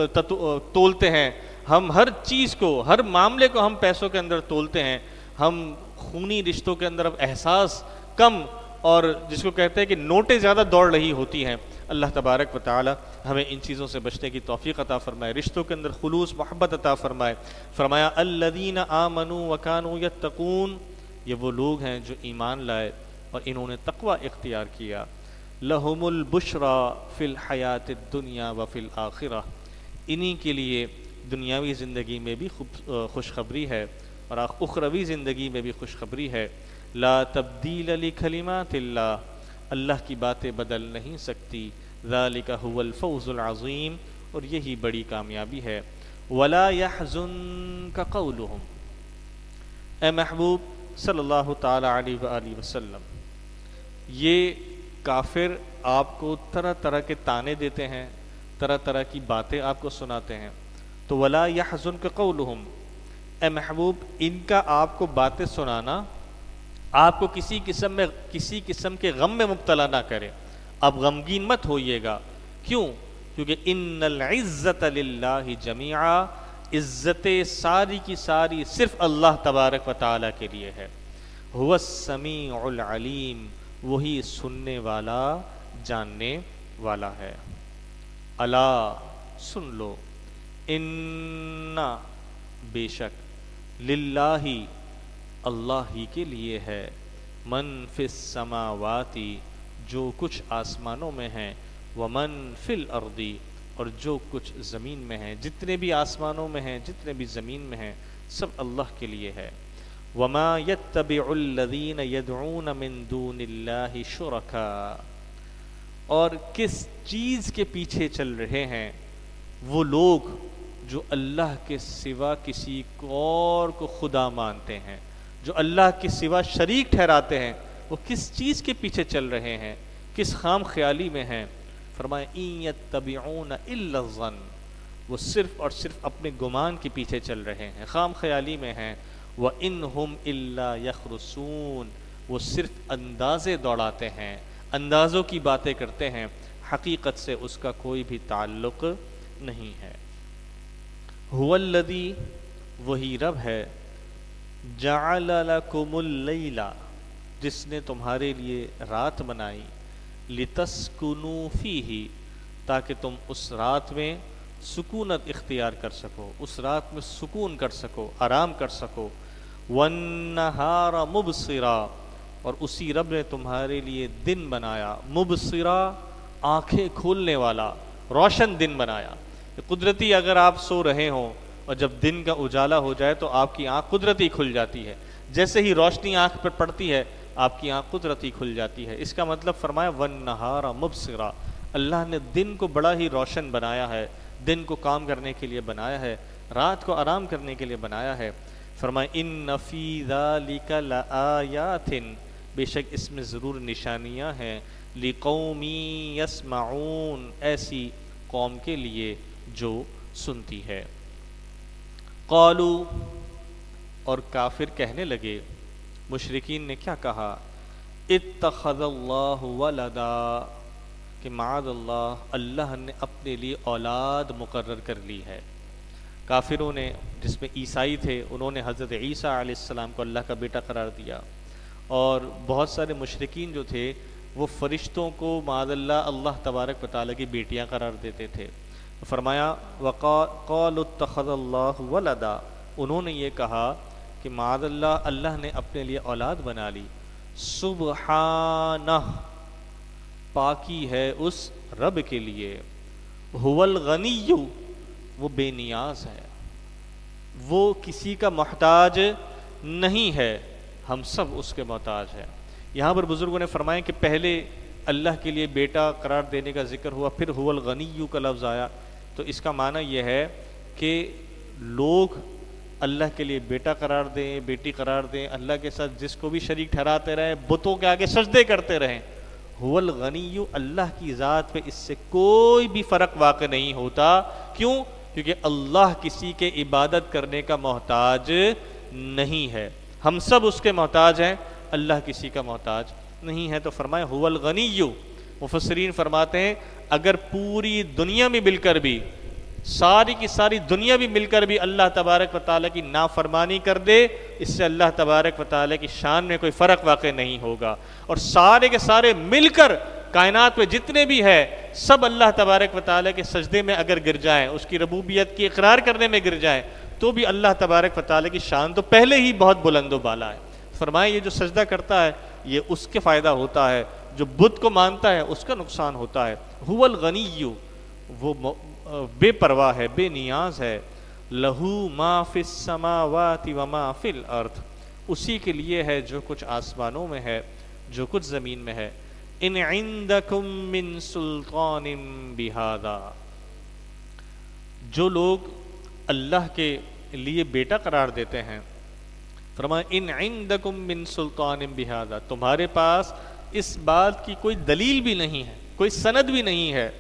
تولتے ہیں، ہم ہر چیز کو، ہر معاملے کو ہم پیسوں کے اندر تولتے ہیں، ہم خونی رشتوں کے اندر اب احساس کم، اور جس کو کہتے ہیں کہ نوٹیں زیادہ دوڑ رہی ہوتی ہیں۔ اللہ تبارک و تعالی ہمیں ان چیزوں سے بچنے کی توفیق عطا فرمائے، رشتوں کے اندر خلوص محبت عطا فرمائے۔ فرمایا الذین آمنوا وکانوا یتقون، یہ وہ لوگ ہیں جو ایمان لائے اور انہوں نے تقوی اختیار کیا۔ لہم البشری فی الحیات الدنیا وفی الآخرہ، انہی کے لیے دنیاوی زندگی میں بھی خوشخبری ہے اور اخروی زندگی میں بھی خوشخبری ہے۔ لا تبدیل لکلمات اللہ، اللہ کی باتیں بدل نہیں سکتی۔ ذالک هو الفوز العظیم، اور یہی بڑی کامیابی ہے۔ ولا يحزنک قولہم، اے محبوب صلی اللہ تعالی علیہ وآلہ وسلم، یہ کافر آپ کو طرح طرح کے طعنے دیتے ہیں، طرح طرح کی باتیں آپ کو سناتے ہیں، تو ولا يحزنک قولہم، اے محبوب ان کا آپ کو باتیں سنانا آپ کو کسی قسم کے غم میں مبتلا نہ کرے، آپ غمگین مت ہوئیے گا۔ کیوں؟ کیونکہ ان العزت للہ جمیعا، عزت ساری کی ساری صرف اللہ تبارک و تعالیٰ کے لیے ہے۔ هو السمیع العلیم، وہی سننے والا جاننے والا ہے۔ الا، سن لو، ان، بے شک، للہ، اللہ ہی کے لیے ہے، من فی السماوات، جو کچھ آسمانوں میں ہیں، ومن فی الارض، اور جو کچھ زمین میں ہیں، جتنے بھی آسمانوں میں ہیں، جتنے بھی زمین میں ہیں، سب اللہ کے لیے ہے۔ وما يتبع الذین يدعون من دون اللہ شرکاء، اور کس چیز کے پیچھے چل رہے ہیں وہ لوگ جو اللہ کے سوا کسی اور کو خدا مانتے ہیں، جو اللہ کے سوا شریک ٹھہراتے ہیں، وہ کس چیز کے پیچھے چل رہے ہیں، کس خام خیالی میں ہیں؟ فرمایا ان یتبعون الا الظن، وہ صرف اور صرف اپنے گمان کے پیچھے چل رہے ہیں، خام خیالی میں ہیں۔ وَإِنْ هُمْ إِلَّا يَخْرُصُونَ، وہ صرف اندازے دوڑاتے ہیں، اندازوں کی باتیں کرتے ہیں، حقیقت سے اس کا کوئی بھی تعلق نہیں ہے۔ هُوَ الَّذِي، وہی رب ہے، جَعَلَ لَكُمُ اللَّيْلَ، جس نے تمہارے لیے رات بنائی، لِتَسْكُنُوا فِيهِ، تاکہ تم اس رات میں سکونت اختیار کر سکو، اس رات میں سکون کر سکو، آرام کر سکو۔ وَالنَّهَارَ مُبْصِرًا، اور اسی رب نے تمہارے لیے دن بنایا، مبصرا، آنکھیں کھولنے والا، روشن دن بنایا۔ قدرتی اگر آپ سو رہے ہوں اور جب دن کا اجالا ہو جائے تو آپ کی آنکھ قدرتی کھل جاتی ہے، جیسے ہی روشنی آنکھ پر پڑتی ہے آپ کی آنکھ قدرتی کھل جاتی ہے۔ اس کا مطلب فرمایا وَالنَّهَارَ مُبْصِرًا، اللہ نے دن کو بڑا ہی روشن بنایا ہے، دن کو کام کرنے کے لیے بنایا ہے، رات کو آرام کرنے کے لیے بنایا ہے۔ فرمایا ان فی ذلک لآیات، بے شک اس میں ضرور نشانیاں ہیں، لقوم یسمعون، ایسی قوم کے لیے جو سنتی ہے۔ قالوا، اور کافر کہنے لگے، مشرکین نے کیا کہا؟ اتخذ اللہ ولدا، کہ معاذ اللہ، اللہ نے اپنے لیے اولاد مقرر کر لی ہے۔ کافروں نے، جس میں عیسائی تھے، انہوں نے حضرت عیسیٰ علیہ السلام کو اللہ کا بیٹا قرار دیا، اور بہت سارے مشرکین جو تھے وہ فرشتوں کو معاذ اللہ اللہ تبارک و تعالیٰ کی بیٹیاں قرار دیتے تھے۔ فرمایا وقالوا اتخذ اللہ ولدا، انہوں نے یہ کہا کہ معاذ اللہ اللہ نے اپنے لیے اولاد بنا لی۔ سبحانہ، پاکی ہے اس رب کے لیے، هو الغنی، وہ بے نیاز ہے، وہ کسی کا محتاج نہیں ہے، ہم سب اس کے محتاج ہیں۔ یہاں پر بزرگوں نے فرمایا کہ پہلے اللہ کے لیے بیٹا قرار دینے کا ذکر ہوا، پھر هو الغنی کا لفظ آیا، تو اس کا معنی یہ ہے کہ لوگ اللہ کے لیے بیٹا قرار دیں، بیٹی قرار دیں، اللہ کے ساتھ جس کو بھی شریک ٹھہراتے رہیں، بتوں کے آگے سجدے کرتے رہیں۔ هو الغنی، اللہ کی ذات پہ اس سے کوئی بھی فرق واقع نہیں ہوتا۔ کیوں؟ کیونکہ اللہ کسی کے عبادت کرنے کا محتاج نہیں ہے، ہم سب اس کے محتاج ہیں، اللہ کسی کا محتاج نہیں ہے۔ تو فرمائے هو الغنی، مفسرین فرماتے ہیں اگر پوری دنیا میں مل کر بھی، ساری کی ساری دنیا بھی مل کر بھی اللہ تبارک و تعالیٰ کی نافرمانی کر دے، اس سے اللہ تبارک و تعالیٰ کی شان میں کوئی فرق واقع نہیں ہوگا، اور سارے کے سارے مل کر کائنات میں جتنے بھی ہے سب اللہ تبارک و تعالیٰ کے سجدے میں اگر گر جائیں، اس کی ربوبیت کی اقرار کرنے میں گر جائیں، تو بھی اللہ تبارک و تعالیٰ کی شان تو پہلے ہی بہت بلند و بالا ہے۔ فرمائے یہ جو سجدہ کرتا ہے یہ اس کے فائدہ ہوتا ہے، جو بت کو مانتا ہے اس کا نقصان ہوتا ہے۔ هو الغنی، وہ بے پرواہ ہے، بے نیاز ہے۔ لہو ما فی السماوات و ما فی الارض، اسی کے لیے ہے جو کچھ آسمانوں میں ہے، جو کچھ زمین میں ہے۔ ان عندکم من سلطان بہذا، جو لوگ اللہ کے لیے بیٹا قرار دیتے ہیں، فرمایا ان عندکم من سلطان بہذا، تمہارے پاس اس بات کی کوئی دلیل بھی نہیں ہے، کوئی سند بھی نہیں ہے۔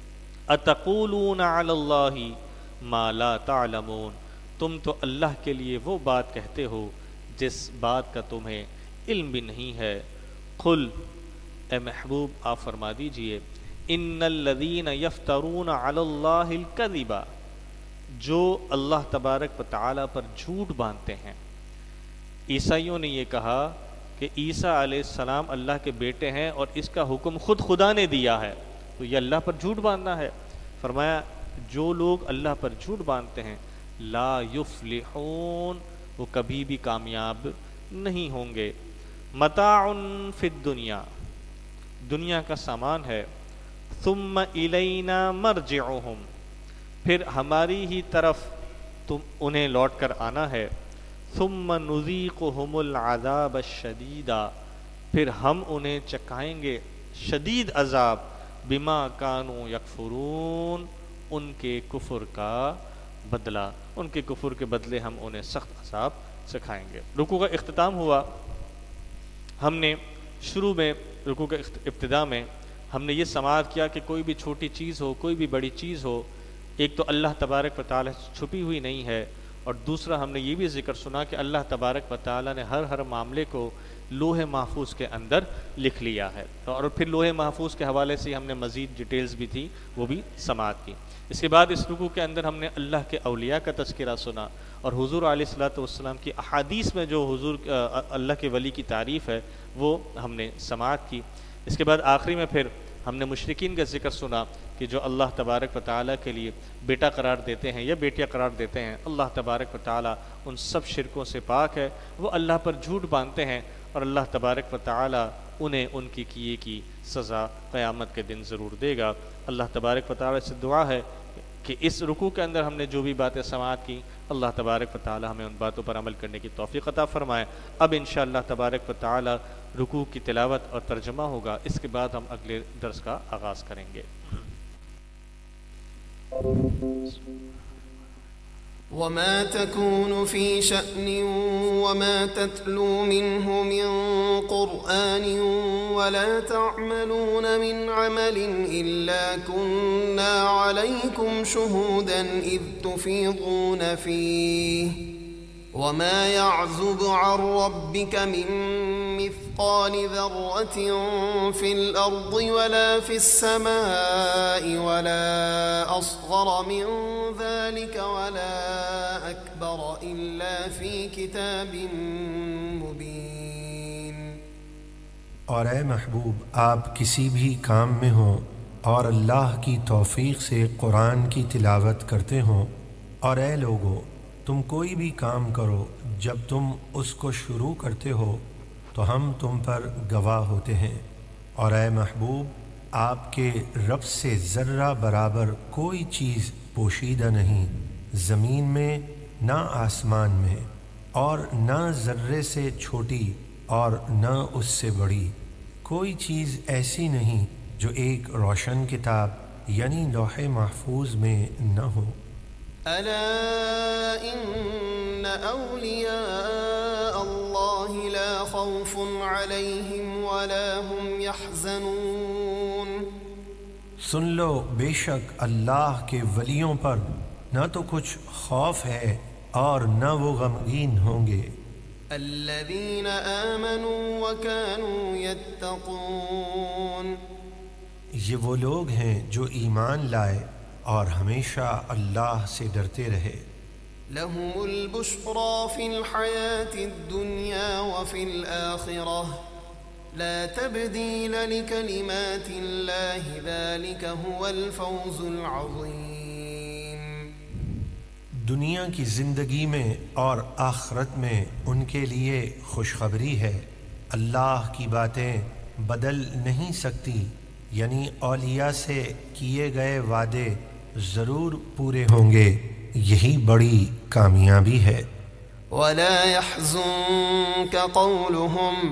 اتقولون علی اللہ ما لا تعلمون، تم تو اللہ کے لیے وہ بات کہتے ہو جس بات کا تمہیں علم بھی نہیں ہے۔ قل، اے محبوب آپ فرما دیجئے، ان الذین یفترون علی اللہ الکذب، جو اللہ تبارک و تعالیٰ پر جھوٹ باندھتے ہیں۔ عیسائیوں نے یہ کہا کہ عیسیٰ علیہ السلام اللہ کے بیٹے ہیں اور اس کا حکم خود خدا نے دیا ہے، تو یہ اللہ پر جھوٹ باندھنا ہے۔ فرمایا جو لوگ اللہ پر جھوٹ باندھتے ہیں لا یفلحون، وہ کبھی بھی کامیاب نہیں ہوں گے۔ متاع فی الدنیا، دنیا کا سامان ہے، ثم الینا مرجعہم، پھر ہماری ہی طرف انہیں لوٹ کر آنا ہے۔ ثم نذیقہم العذاب الشدید، پھر ہم انہیں چکھائیں گے شدید عذاب، بما کانوا یکفرون، ان کے کفر کا بدلہ، ان کے کفر کے بدلے ہم انہیں سخت عذاب چکھائیں گے۔ رکوع کا اختتام ہوا، ہم نے شروع میں رکوع کے ابتدا میں ہم نے یہ سماعت کیا کہ کوئی بھی چھوٹی چیز ہو، کوئی بھی بڑی چیز ہو، ایک تو اللہ تبارک و تعالیٰ چھپی ہوئی نہیں ہے، اور دوسرا ہم نے یہ بھی ذکر سنا کہ اللہ تبارک و تعالیٰ نے ہر معاملے کو لوح محفوظ کے اندر لکھ لیا ہے، اور پھر لوح محفوظ کے حوالے سے ہم نے مزید ڈیٹیلز بھی تھی وہ بھی سماعت کی۔ اس کے بعد اس رکوع کے اندر ہم نے اللہ کے اولیاء کا تذکرہ سنا، اور حضور علیہ الصلوۃ والسلام کی احادیث میں جو حضور اللہ کے ولی کی تعریف ہے وہ ہم نے سماعت کی۔ اس کے بعد آخری میں پھر ہم نے مشرکین کا ذکر سنا کہ جو اللہ تبارک و تعالیٰ کے لیے بیٹا قرار دیتے ہیں یا بیٹیاں قرار دیتے ہیں، اللہ تبارک و تعالیٰ ان سب شرکوں سے پاک ہے، وہ اللہ پر جھوٹ باندھتے ہیں، اور اللہ تبارک و تعالیٰ انہیں ان کی کیے کی سزا قیامت کے دن ضرور دے گا۔ اللہ تبارک و تعالیٰ سے دعا ہے کہ اس رکوع کے اندر ہم نے جو بھی باتیں سماعت کی، اللہ تبارک و تعالیٰ ہمیں ان باتوں پر عمل کرنے کی توفیق عطا فرمائے۔ اب انشاءاللہ تبارک و تعالیٰ رکوع کی تلاوت اور ترجمہ ہوگا، اس کے بعد ہم اگلے درس کا آغاز کریں گے۔ وما تكون في شأن وما تتلو منه من قرآن ولا تعملون من عمل إلا كنا عليكم شهودا إذ تفيضون فيه وما يعزب عن ربك من مثقال ذرة في الأرض ولا في السماء ولا أصغر من ذلك ولا أكبر إلا في كتاب مبين۔ اور اے محبوب، آپ کسی بھی کام میں ہوں اور اللہ کی توفیق سے قرآن کی تلاوت کرتے ہوں، اور اے لوگو تم کوئی بھی کام کرو، جب تم اس کو شروع کرتے ہو تو ہم تم پر گواہ ہوتے ہیں، اور اے محبوب آپ کے رب سے ذرہ برابر کوئی چیز پوشیدہ نہیں، زمین میں نہ آسمان میں، اور نہ ذرے سے چھوٹی اور نہ اس سے بڑی کوئی چیز ایسی نہیں جو ایک روشن کتاب یعنی لوح محفوظ میں نہ ہو۔ ألا إن أولياء الله لا خوف عليهم ولا هم يحزنون۔ سن لو، بے شک اللہ کے ولیوں پر نہ تو کچھ خوف ہے اور نہ وہ غمگین ہوں گے۔ الذين آمنوا وكانوا يتقون۔ یہ وہ لوگ ہیں جو ایمان لائے اور ہمیشہ اللہ سے ڈرتے رہے۔ لهم البشرى في الحياة الدنيا وفي الآخرة لا تبديل لكلمات الله ذلك هو الفوز العظيم۔ دنیا کی زندگی میں اور آخرت میں ان کے لیے خوشخبری ہے، اللہ کی باتیں بدل نہیں سکتی، یعنی اولیاء سے کیے گئے وعدے ضرور پورے ہوں گے، یہی بڑی کامیابی ہے۔ ولا يحزنك قولهم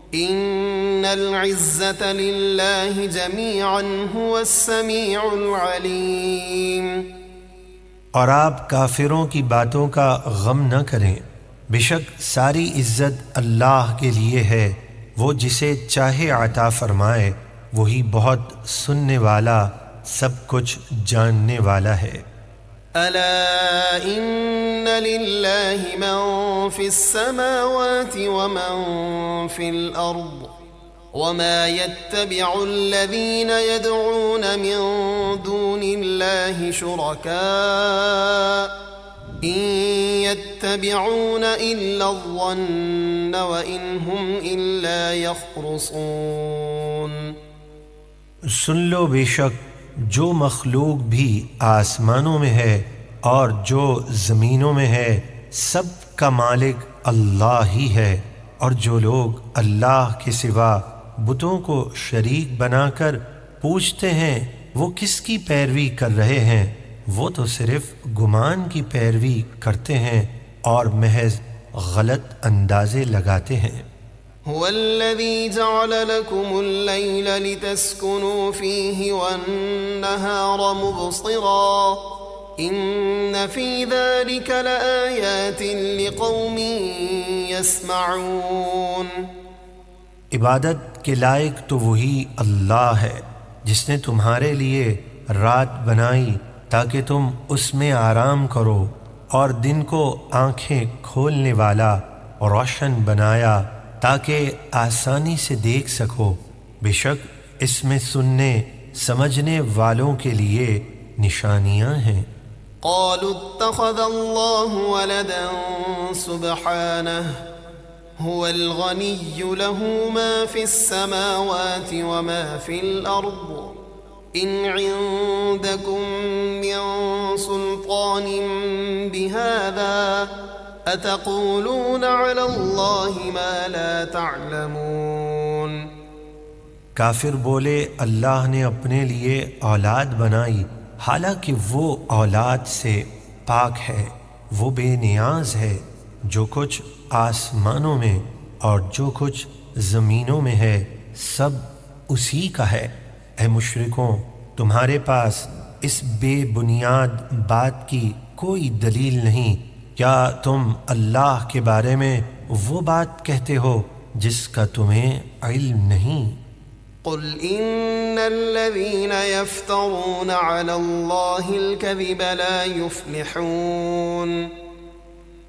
إن العزة لله جميعا هو السميع العليم۔ اور آپ کافروں کی باتوں کا غم نہ کریں، بے شک ساری عزت اللہ کے لیے ہے، وہ جسے چاہے عطا فرمائے، وہی بہت سننے والا، سب کچھ جاننے والا ہے۔ ألا إن لله من في السماوات ومن في الأرض وما يتبع الذين يدعون من دون الله شركاء إن يتبعون إلا الظن وإن هم إلا يخرصون۔ سن لو، بے شک جو مخلوق بھی آسمانوں میں ہے اور جو زمینوں میں ہے، سب کا مالک اللہ ہی ہے، اور جو لوگ اللہ کے سوا بتوں کو شریک بنا کر پوچھتے ہیں وہ کس کی پیروی کر رہے ہیں، وہ تو صرف گمان کی پیروی کرتے ہیں اور محض غلط اندازے لگاتے ہیں۔ هو الذي جعل لكم الليل لتسكنوا فيه والنهار مبصرا إن في ذلك لآيات لقوم يسمعون۔ عبادت کے لائق تو وہی اللہ ہے جس نے تمہارے لیے رات بنائی تاکہ تم اس میں آرام کرو، اور دن کو آنکھیں کھولنے والا روشن بنایا تاکہ آسانی سے دیکھ سکو، بے شک اس میں سننے سمجھنے والوں کے لیے نشانیاں ہیں۔ قالوا اتخذ الله ولدا سبحانه هو الغني له ما في السماوات وما في الأرض إن عندكم من سلطان بهذا أتقولون على الله ما لا تعلمون۔ کافر بولے، اللہ نے اپنے لیے اولاد بنائی، حالانکہ وہ اولاد سے پاک ہے، وہ بے نیاز ہے، جو کچھ آسمانوں میں اور جو کچھ زمینوں میں ہے سب اسی کا ہے۔ اے مشرکوں، تمہارے پاس اس بے بنیاد بات کی کوئی دلیل نہیں، کیا تم اللہ کے بارے میں وہ بات کہتے ہو جس کا تمہیں علم نہیں؟ قل ان الذين يفترون على الله الكذب لا يفلحون۔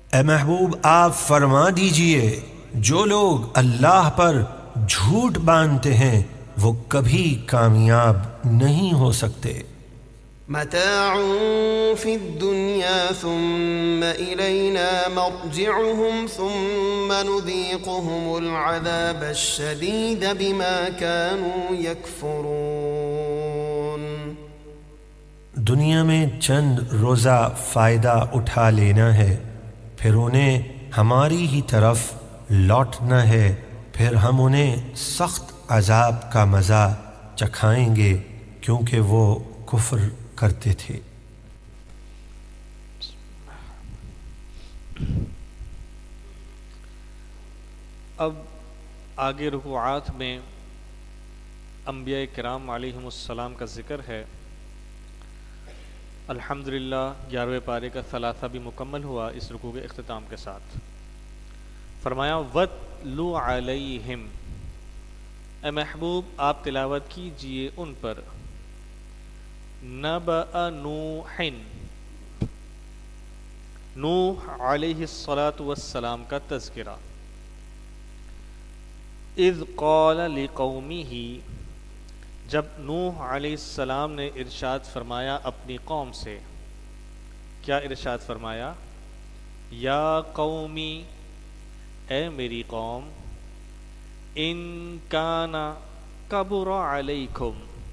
اے محبوب آپ فرما دیجئے جو لوگ اللہ پر جھوٹ باندھتے ہیں وہ کبھی کامیاب نہیں ہو سکتے۔ متاع فی الدنیا ثم الینا مرجعهم ثم نذیقهم العذاب الشدید بما كانوا یکفرون۔ دنیا میں چند روزہ فائدہ اٹھا لینا ہے، پھر انہیں ہماری ہی طرف لوٹنا ہے، پھر ہم انہیں سخت عذاب کا مزہ چکھائیں گے کیونکہ وہ کفر کرتے تھے۔ اب آگے رکوعات میں انبیاء کرام علیہم السلام کا ذکر ہے۔ الحمدللہ 11ویں پارے کا ثلاثہ بھی مکمل ہوا اس رکوع کے اختتام کے ساتھ۔ فرمایا وَاتْلُ عَلَيْهِمْ، اے محبوب آپ تلاوت کیجئے ان پر، نَبَأَ نُوحٍ، نوح علیہ السلام کا تذکرہ، اذ قال لقومہ، جب نوح علیہ السلام نے ارشاد فرمایا اپنی قوم سے۔ کیا ارشاد فرمایا؟ یا قومی، اے میری قوم، ان کان کبر علیکم،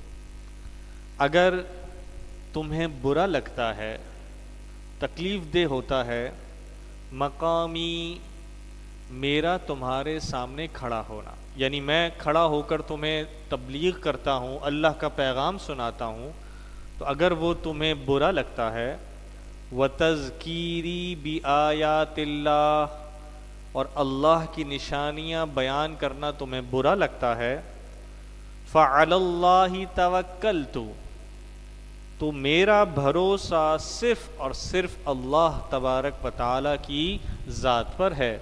اگر تمہیں برا لگتا ہے، تکلیف دہ ہوتا ہے، مقامی، میرا تمہارے سامنے کھڑا ہونا، یعنی میں کھڑا ہو کر تمہیں تبلیغ کرتا ہوں، اللہ کا پیغام سناتا ہوں، تو اگر وہ تمہیں برا لگتا ہے، وَتَذْكِيرِي بِآيَاتِ اللَّهِ، اور اللہ کی نشانیاں بیان کرنا تمہیں برا لگتا ہے، فَعَلَى اللَّهِ تَوَكَّلْتُ، تو میرا بھروسہ صرف اور صرف اللہ تبارک و تعالیٰ کی ذات پر ہے،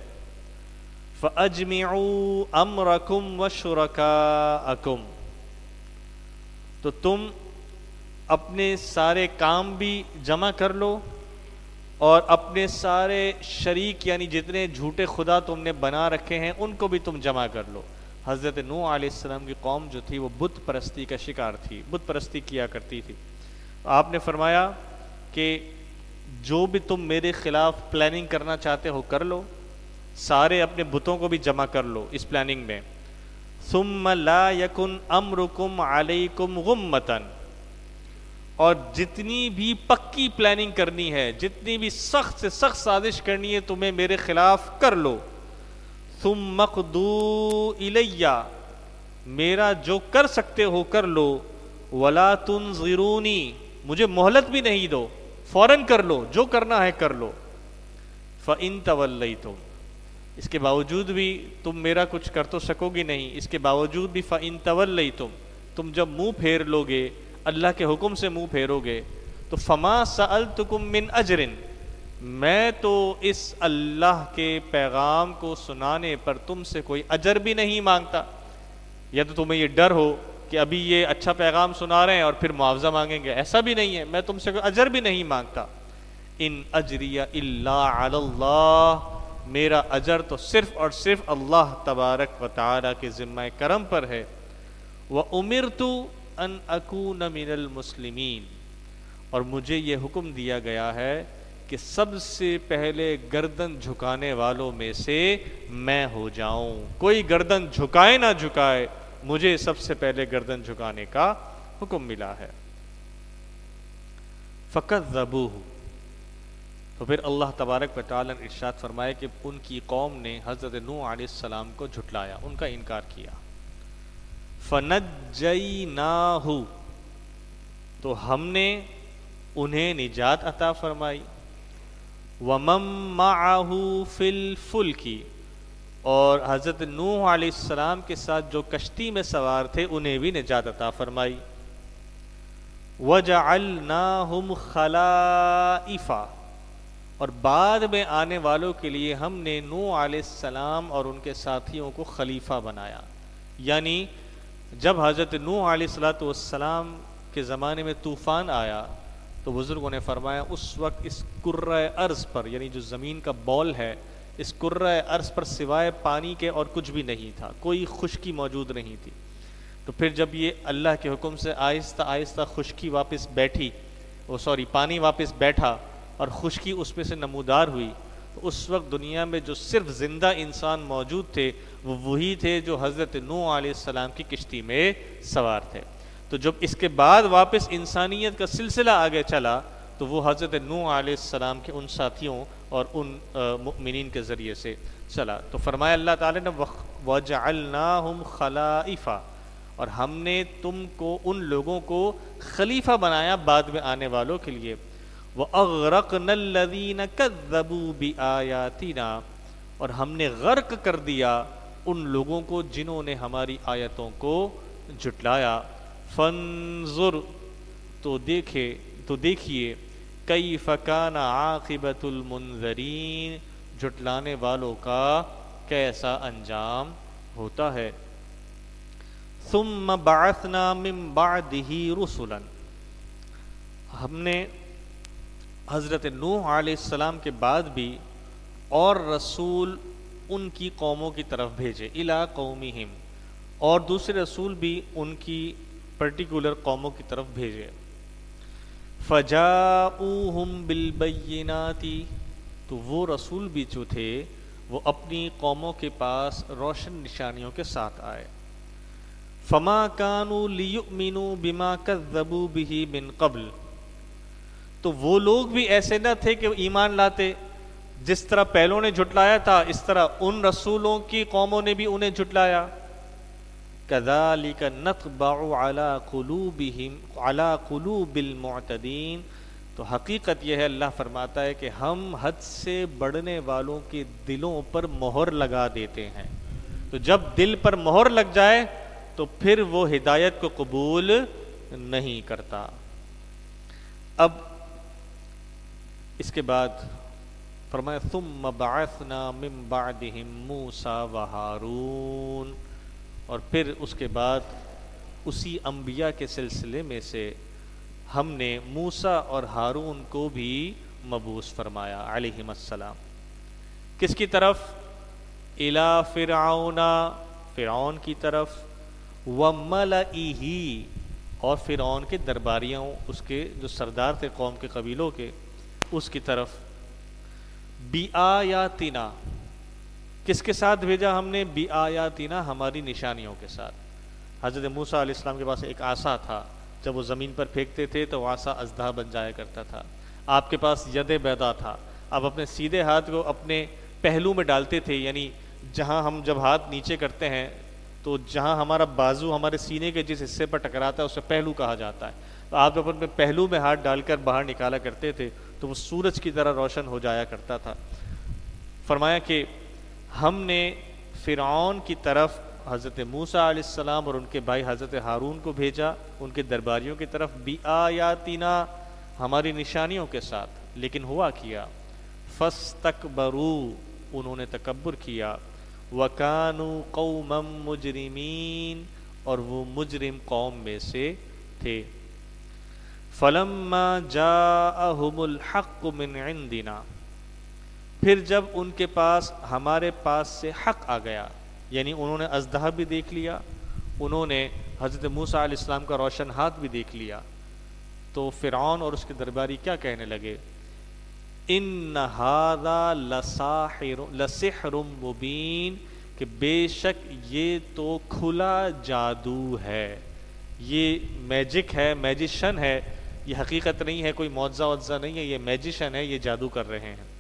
فَأَجْمِعُوا أَمْرَكُمْ وَشُرَكَاءَكُمْ، تو تم اپنے سارے کام بھی جمع کر لو اور اپنے سارے شریک یعنی جتنے جھوٹے خدا تم نے بنا رکھے ہیں ان کو بھی تم جمع کر لو۔ حضرت نوح علیہ السلام کی قوم جو تھی وہ بت پرستی کا شکار تھی، بت پرستی کیا کرتی تھی۔ آپ نے فرمایا کہ جو بھی تم میرے خلاف پلاننگ کرنا چاہتے ہو کر لو، سارے اپنے بتوں کو بھی جمع کر لو اس پلاننگ میں۔ ثم لا یکن امرکم علیکم غمۃ، اور جتنی بھی پکی پلاننگ کرنی ہے، جتنی بھی سخت سے سخت سازش کرنی ہے تمہیں میرے خلاف کر لو۔ ثم اقضوا الی، میرا جو کر سکتے ہو کر لو، ولا تنظرونی، مجھے مہلت بھی نہیں دو، فوراً کر لو، جو کرنا ہے کر لو۔ فإن تولیتم، اس کے باوجود بھی تم میرا کچھ کر تو سکو گی نہیں، اس کے باوجود بھی فإن تولیتم، تم جب منہ پھیر لوگے، اللہ کے حکم سے منہ پھیرو گے، تو فما سألتکم من اجر، میں تو اس اللہ کے پیغام کو سنانے پر تم سے کوئی اجر بھی نہیں مانگتا۔ یا تو تمہیں یہ ڈر ہو کہ ابھی یہ اچھا پیغام سنا رہے ہیں اور پھر معاوضہ مانگیں گے، ایسا بھی نہیں ہے، میں تم سے کوئی اجر بھی نہیں مانگتا۔ ان اجری الا علی اللہ، میرا اجر تو صرف اور صرف اللہ تبارک و تعالی کے ذمہ کرم پر ہے۔ وَأُمِرْتُ أَنْ أَكُونَ مِنَ الْمُسْلِمِينَ، اور مجھے یہ حکم دیا گیا ہے کہ سب سے پہلے گردن جھکانے والوں میں سے میں ہو جاؤں، کوئی گردن جھکائے نہ جھکائے، مجھے سب سے پہلے گردن جھکانے کا حکم ملا ہے۔ فَكَذَّبُوهُ، تو پھر اللہ تبارک و تعالیٰ نے ارشاد فرمایا کہ ان کی قوم نے حضرت نوح علیہ السلام کو جھٹلایا، ان کا انکار کیا۔ فَنَجَّيْنَاهُ، تو ہم نے انہیں نجات عطا فرمائی، وَمَن مَّعَهُ فِي الْفُلْكِ، اور حضرت نوح علیہ السلام کے ساتھ جو کشتی میں سوار تھے انہیں بھی نجات عطا فرمائی۔ وَجَعَلْنَاهُمْ خَلَائِفَ، اور بعد میں آنے والوں کے لیے ہم نے نوح علیہ السلام اور ان کے ساتھیوں کو خلیفہ بنایا، یعنی جب حضرت نوح علیہ السلام کے زمانے میں طوفان آیا تو بزرگوں نے فرمایا اس وقت اس کرۂ ارض پر، یعنی جو زمین کا بال ہے، اس کرۂ ارض پر سوائے پانی کے اور کچھ بھی نہیں تھا، کوئی خشکی موجود نہیں تھی۔ تو پھر جب یہ اللہ کے حکم سے آہستہ آہستہ خشکی واپس بیٹھی، پانی واپس بیٹھا اور خشکی اس میں سے نمودار ہوئی، تو اس وقت دنیا میں جو صرف زندہ انسان موجود تھے وہ وہی تھے جو حضرت نوح علیہ السلام کی کشتی میں سوار تھے۔ تو جب اس کے بعد واپس انسانیت کا سلسلہ آگے چلا تو وہ حضرت نوح علیہ السلام کے ان ساتھیوں اور ان مؤمنین کے ذریعے سے چلا۔ تو فرمایا اللہ تعالیٰ نے وَجَعَلْنَاهُمْ خَلَائِفَ، اور ہم نے تم کو ان لوگوں کو خلیفہ بنایا بعد میں آنے والوں کے لیے۔ وَأَغْرَقْنَا الَّذِينَ كَذَّبُوا بِآيَاتِنَا، اور ہم نے غرق کر دیا ان لوگوں کو جنہوں نے ہماری آیتوں کو جھٹلایا۔ فَانظُرْ، تو دیکھیے کیف کان عاقبۃ المنذرین، جھٹلانے والوں کا کیسا انجام ہوتا ہے۔ ثم بعثنا من بعدہ رسلا، ہم نے حضرت نوح علیہ السلام کے بعد بھی اور رسول ان کی قوموں کی طرف بھیجے، الی قومہم، اور دوسرے رسول بھی ان کی پرٹیکولر قوموں کی طرف بھیجے۔ فجاؤہم بالبینات، تو وہ رسول بھی جو تھے وہ اپنی قوموں کے پاس روشن نشانیوں کے ساتھ آئے۔ فما کانوا لیؤمنوا بما کذبوا بہ من قبل، تو وہ لوگ بھی ایسے نہ تھے کہ ایمان لاتے، جس طرح پہلوں نے جھٹلایا تھا اس طرح ان رسولوں کی قوموں نے بھی انہیں جھٹلایا۔ كَذَلِكَ نَطْبَعُ عَلَى قُلُوبِ الْمُعْتَدِينَ، تو حقیقت یہ ہے، اللہ فرماتا ہے کہ ہم حد سے بڑھنے والوں کے دلوں پر مہر لگا دیتے ہیں۔ تو جب دل پر مہر لگ جائے تو پھر وہ ہدایت کو قبول نہیں کرتا۔ اب اس کے بعد فرمایا ثم بعثنا من بعدہم موسیٰ وہارون، اور پھر اس کے بعد اسی انبیاء کے سلسلے میں سے ہم نے موسیٰ اور ہارون کو بھی مبعوث فرمایا علیہم السلام۔ کس کی طرف؟ الی فرعون، فرعون کی طرف، وملئہ، اور فرعون کے درباریوں، اس کے جو سردار تھے قوم کے قبیلوں کے، اس کی طرف۔ بِآیاتنا، کس کے ساتھ بھیجا ہم نے؟ بِآیاتنا، ہماری نشانیوں کے ساتھ۔ حضرت موسیٰ علیہ السلام کے پاس ایک عصا تھا، جب وہ زمین پر پھینکتے تھے تو عصا اژدہا بن جایا کرتا تھا۔ آپ کے پاس ید بیضا تھا، آپ اپنے سیدھے ہاتھ کو اپنے پہلو میں ڈالتے تھے، یعنی جہاں ہم جب ہاتھ نیچے کرتے ہیں تو جہاں ہمارا بازو ہمارے سینے کے جس حصے پر ٹکراتا ہے اسے پہلو کہا جاتا ہے۔ تو آپ جب اپنے پہلو میں ہاتھ ڈال کر باہر نکالا کرتے تھے تو وہ سورج کی طرح روشن ہو جایا کرتا تھا۔ فرمایا کہ ہم نے فرعون کی طرف حضرت موسیٰ علیہ السلام اور ان کے بھائی حضرت ہارون کو بھیجا، ان کے درباریوں کی طرف، بِآیاتنا، ہماری نشانیوں کے ساتھ۔ لیکن ہوا کیا، فاستکبروا، انہوں نے تکبر کیا، وَكَانُوا قَوْمًا مُجْرِمِينَ، اور وہ مجرم قوم میں سے تھے۔ فَلَمَّا جَاءَهُمُ الْحَقُّ مِنْ عِنْدِنَا، پھر جب ان کے پاس ہمارے پاس سے حق آ گیا، یعنی انہوں نے اژدہا بھی دیکھ لیا، انہوں نے حضرت موسیٰ علیہ السلام کا روشن ہاتھ بھی دیکھ لیا، تو فرعون اور اس کے درباری کیا کہنے لگے؟ ان ھذا لسحر مبین، کہ بے شک یہ تو کھلا جادو ہے، یہ میجک ہے، میجیشن ہے، یہ حقیقت نہیں ہے، کوئی معجزہ وجزہ نہیں ہے، یہ میجیشن ہے، یہ جادو کر رہے ہیں۔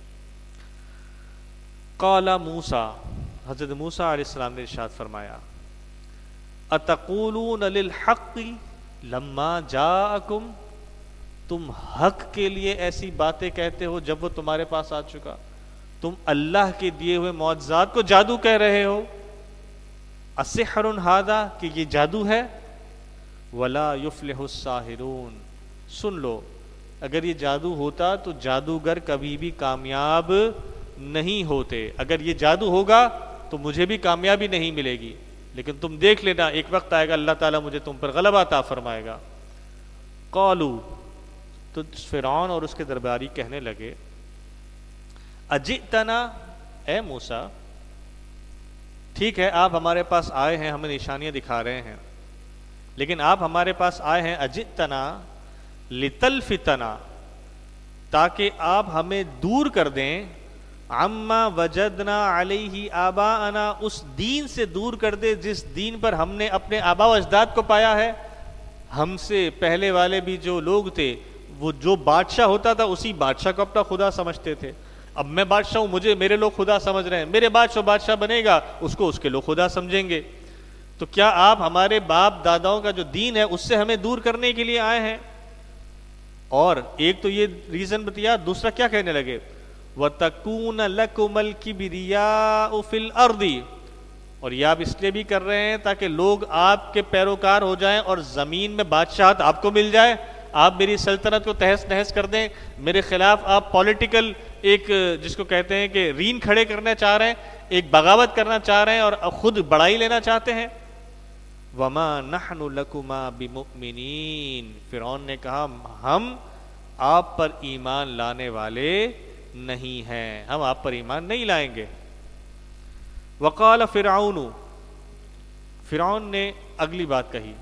قال موسیٰ، حضرت موسیٰ علیہ السلام نے ارشاد فرمایا، اتقولون للحق لما جاءکم، تم حق کے لیے ایسی باتیں کہتے ہو جب وہ تمہارے پاس آ چکا، تم اللہ کے دیے ہوئے معجزات کو جادو کہہ رہے ہو۔ اسحر ھذا، کہ یہ جادو ہے، ولا یفلح الساحرون، سن لو اگر یہ جادو ہوتا تو جادوگر کبھی بھی کامیاب نہیں ہوتے، اگر یہ جادو ہوگا تو مجھے بھی کامیابی نہیں ملے گی، لیکن تم دیکھ لینا ایک وقت آئے گا اللہ تعالیٰ مجھے تم پر غلبہ عطا فرمائے گا۔ قالوا، تو فرعون اور اس کے درباری کہنے لگے اجئتنا، اے موسیٰ، ٹھیک ہے آپ ہمارے پاس آئے ہیں، ہمیں نشانیاں دکھا رہے ہیں، لیکن آپ ہمارے پاس آئے ہیں اجئتنا لتلفتنا، تاکہ آپ ہمیں دور کر دیں، عما وجدنا علیہ آباءنا، اس دین سے دور کر دے جس دین پر ہم نے اپنے آباء و اجداد کو پایا ہے۔ ہم سے پہلے والے بھی جو لوگ تھے وہ جو بادشاہ ہوتا تھا اسی بادشاہ کو اپنا خدا سمجھتے تھے۔ اب میں بادشاہ ہوں، مجھے میرے لوگ خدا سمجھ رہے ہیں، میرے بادشاہ بنے گا، اس کو اس کے لوگ خدا سمجھیں گے۔ تو کیا آپ ہمارے باپ داداؤں کا جو دین ہے اس سے ہمیں دور کرنے کے لیے آئے ہیں؟ اور ایک تو یہ ریزن بتایا، دوسرا کیا کہنے لگے، وَتَكُونَ لَكُمَ الْكِبْرِيَاءُ فِي الْأَرْضِ، اور یہ آپ اس لیے بھی کر رہے ہیں تاکہ لوگ آپ کے پیروکار ہو جائیں اور زمین میں بادشاہت آپ کو مل جائے، آپ میری سلطنت کو تہس نہس کر دیں، میرے خلاف آپ پولیٹیکل ایک جس کو کہتے ہیں کہ رین کھڑے کرنا چاہ رہے ہیں، ایک بغاوت کرنا چاہ رہے ہیں اور خود بڑائی لینا چاہتے ہیں۔ وَمَا نَحْنُ لَكُمَا بِمُؤْمِنِينَ، فرعون نے کہا ہم آپ پر ایمان لانے والے نہیں ہیں، ہم آپ پر ایمان نہیں لائیں گے۔ وقال فرعون، فرعون نے اگلی بات کہی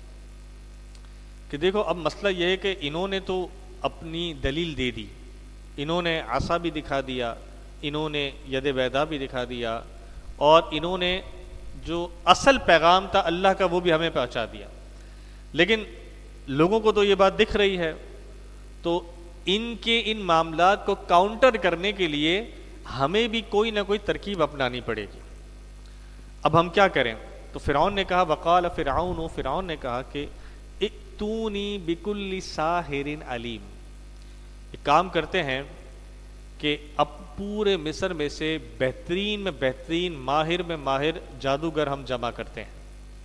کہ دیکھو اب مسئلہ یہ ہے کہ انہوں نے تو اپنی دلیل دے دی، انہوں نے عصا بھی دکھا دیا، انہوں نے ید بیضا بھی دکھا دیا، اور انہوں نے جو اصل پیغام تھا اللہ کا وہ بھی ہمیں پہنچا دیا، لیکن لوگوں کو تو یہ بات دکھ رہی ہے، تو ان کے ان معاملات کو کاؤنٹر کرنے کے لیے ہمیں بھی کوئی نہ کوئی ترکیب اپنانی پڑے گی۔ اب ہم کیا کریں؟ تو فرعون نے کہا وقال فرعون، فرعون نے کہا کہ ائتونی بکل ساحر علیم، ایک کام کرتے ہیں کہ اب پورے مصر میں سے بہترین میں بہترین، ماہر میں ماہر جادوگر ہم جمع کرتے ہیں،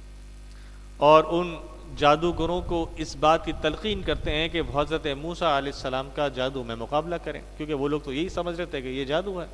اور ان جادوگروں کو اس بات کی تلقین کرتے ہیں کہ حضرت موسیٰ علیہ السلام کا جادو میں مقابلہ کریں، کیونکہ وہ لوگ تو یہی سمجھ رہے تھے کہ یہ جادو ہے۔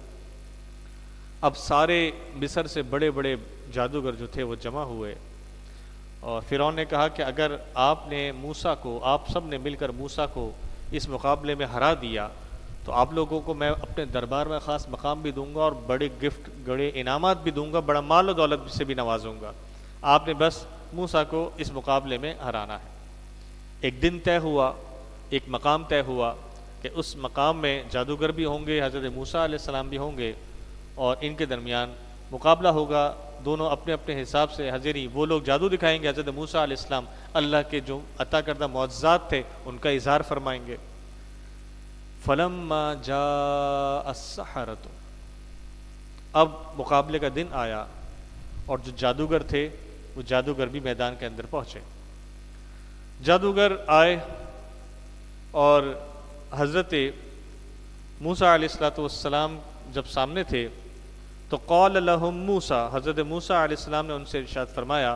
اب سارے مصر سے بڑے بڑے جادوگر جو تھے وہ جمع ہوئے، اور فرعون نے کہا کہ اگر آپ نے موسیٰ کو، آپ سب نے مل کر موسیٰ کو اس مقابلے میں ہرا دیا تو آپ لوگوں کو میں اپنے دربار میں خاص مقام بھی دوں گا اور بڑے گفٹ، بڑے انعامات بھی دوں گا، بڑا مال و دولت سے بھی نوازوں گا، آپ نے بس موسیٰ کو اس مقابلے میں ہرانا ہے۔ ایک دن طے ہوا، ایک مقام طے ہوا کہ اس مقام میں جادوگر بھی ہوں گے، حضرت موسیٰ علیہ السلام بھی ہوں گے، اور ان کے درمیان مقابلہ ہوگا، دونوں اپنے اپنے حساب سے حاضری، وہ لوگ جادو دکھائیں گے، حضرت موسیٰ علیہ السلام اللہ کے جو عطا کردہ معجزات تھے ان کا اظہار فرمائیں گے۔ فَلَمَّا جَاءَ السَّحَرَةُ، اب مقابلے کا دن آیا اور جو جادوگر تھے وہ جادوگر بھی میدان کے اندر پہنچے۔ جادوگر آئے اور حضرت موسیٰ علیہ السلام جب سامنے تھے تو قال لهم موسیٰ، حضرت موسیٰ علیہ السلام نے ان سے ارشاد فرمایا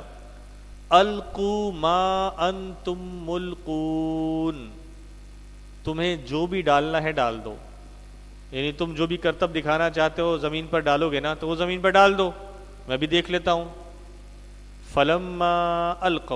القوا ما انتم ملقون، تمہیں جو بھی ڈالنا ہے ڈال دو، یعنی تم جو بھی کرتب دکھانا چاہتے ہو زمین پر ڈالو گے نا تو وہ زمین پر ڈال دو، میں بھی دیکھ لیتا ہوں۔ فلما القوا،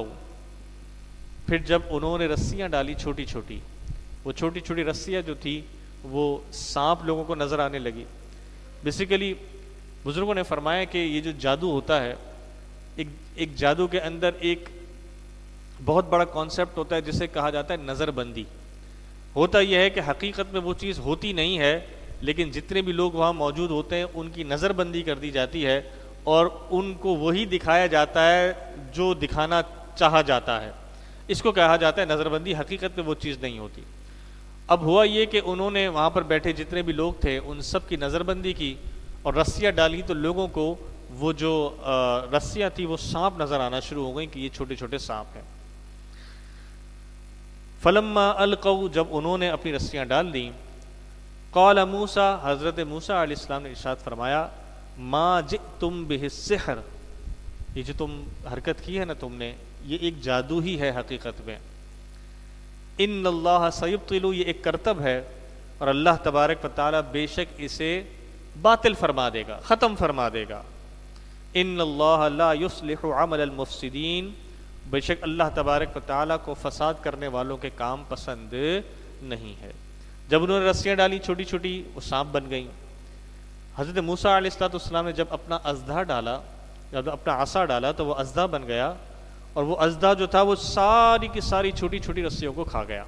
پھر جب انہوں نے رسیاں ڈالی چھوٹی چھوٹی، وہ چھوٹی چھوٹی رسیاں جو تھی وہ سانپ لوگوں کو نظر آنے لگی۔ بیسیکلی بزرگوں نے فرمایا کہ یہ جو جادو ہوتا ہے، ایک جادو کے اندر ایک بہت بڑا کانسیپٹ ہوتا ہے جسے کہا جاتا ہے نظر بندی۔ ہوتا یہ ہے کہ حقیقت میں وہ چیز ہوتی نہیں ہے، لیکن جتنے بھی لوگ وہاں موجود ہوتے ہیں ان کی نظر بندی کر دی جاتی ہے اور ان کو وہی دکھایا جاتا ہے جو دکھانا چاہا جاتا ہے، اس کو کہا جاتا ہے نظر بندی، حقیقت میں وہ چیز نہیں ہوتی۔ اب ہوا یہ کہ انہوں نے وہاں پر بیٹھے جتنے بھی لوگ تھے ان سب کی نظر بندی کی اور رسیاں ڈالی تو لوگوں کو وہ جو رسیاں تھی وہ سانپ نظر آنا شروع ہو گئیں کہ یہ چھوٹے چھوٹے سانپ ہیں۔ فلما القوا، جب انہوں نے اپنی رسیاں ڈال دیں، قال موسیٰ، حضرت موسیٰ علیہ السلام نے ارشاد فرمایا ما جئتم بہ السحر، یہ جو تم حرکت کی ہے نا تم نے، یہ ایک جادو ہی ہے حقیقت میں۔ ان اللہ سیبطل، یہ ایک کرتب ہے اور اللہ تبارک و تعالیٰ بے شک اسے باطل فرما دے گا، ختم فرما دے گا۔ ان اللہ لا یصلح عمل المفسدین، بے شک اللہ تبارک و تعالیٰ کو فساد کرنے والوں کے کام پسند نہیں ہے۔ جب انہوں نے رسیاں ڈالی چھوٹی چھوٹی، وہ سانپ بن گئیں۔ حضرت موسیٰ علیہ السلام نے جب اپنا اژدھا ڈالا، جب اپنا عصا ڈالا تو وہ اژدھا بن گیا، اور وہ اژدھا جو تھا وہ ساری کی ساری چھوٹی چھوٹی رسیوں کو کھا گیا۔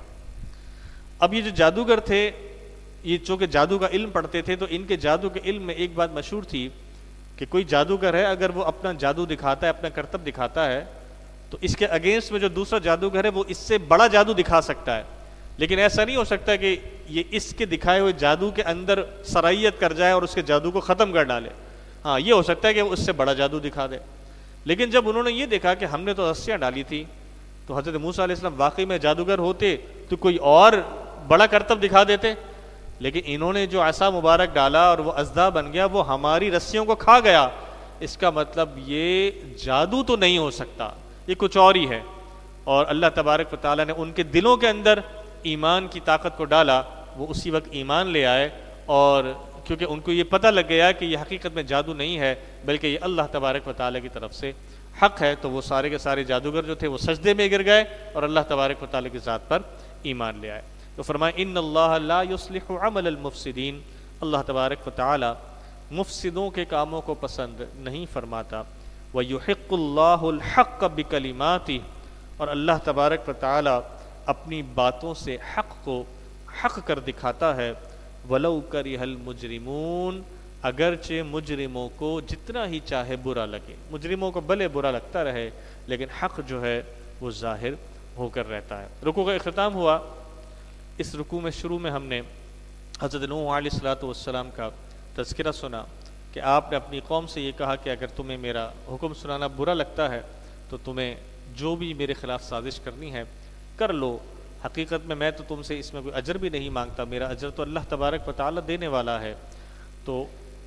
اب یہ جو جادوگر تھے، یہ چونکہ جادو کا علم پڑھتے تھے، تو ان کے جادو کے علم میں ایک بات مشہور تھی کہ کوئی جادوگر ہے، اگر وہ اپنا جادو دکھاتا ہے، اپنا کرتب دکھاتا ہے، تو اس کے اگینسٹ میں جو دوسرا جادوگر ہے وہ اس سے بڑا جادو دکھا سکتا ہے، لیکن ایسا نہیں ہو سکتا کہ یہ اس کے دکھائے ہوئے جادو کے اندر سرائیت کر جائے اور اس کے جادو کو ختم کر ڈالے۔ ہاں، یہ ہو سکتا ہے کہ وہ اس سے بڑا جادو دکھا دے۔ لیکن جب انہوں نے یہ دیکھا کہ ہم نے تو رسیاں ڈالی تھی، تو حضرت موسیٰ علیہ السلام واقعی میں جادوگر ہوتے تو کوئی اور بڑا کرتب دکھا دیتے، لیکن انہوں نے جو عصا مبارک ڈالا اور وہ اژدھا بن گیا، وہ ہماری رسیوں کو کھا گیا۔ اس کا مطلب یہ جادو تو نہیں ہو سکتا، یہ کچھ اور ہی ہے۔ اور اللہ تبارک و تعالیٰ نے ان کے دلوں کے اندر ایمان کی طاقت کو ڈالا، وہ اسی وقت ایمان لے آئے، اور کیونکہ ان کو یہ پتہ لگ گیا کہ یہ حقیقت میں جادو نہیں ہے بلکہ یہ اللہ تبارک و تعالیٰ کی طرف سے حق ہے، تو وہ سارے کے سارے جادوگر جو تھے وہ سجدے میں گر گئے اور اللہ تبارک و تعالیٰ کی ذات پر ایمان لے آئے۔ تو فرمائے ان اللہ لا یصلح عمل المفسدین، اللہ تبارک و تعالیٰ مفسدوں کے کاموں کو پسند نہیں فرماتا۔ وَيُحِقُّ اللَّهُ الْحَقَّ بِكَلِمَاتِهِ، اور اللہ تبارک و تعالیٰ اپنی باتوں سے حق کو حق کر دکھاتا ہے۔ وَلَوْ كَرِهَ الْمُجْرِمُونَ، اگرچہ مجرموں کو جتنا ہی چاہے برا لگے، مجرموں کو بھلے برا لگتا رہے، لیکن حق جو ہے وہ ظاہر ہو کر رہتا ہے۔ رکوع کا اختتام ہوا۔ اس رکوع میں شروع میں ہم نے حضرت نوح علیہ السلام کا تذکرہ سنا کہ آپ نے اپنی قوم سے یہ کہا کہ اگر تمہیں میرا حکم سنانا برا لگتا ہے تو تمہیں جو بھی میرے خلاف سازش کرنی ہے کر لو، حقیقت میں تو تم سے اس میں کوئی اجر بھی نہیں مانگتا، میرا اجر تو اللہ تبارک و تعالیٰ دینے والا ہے۔ تو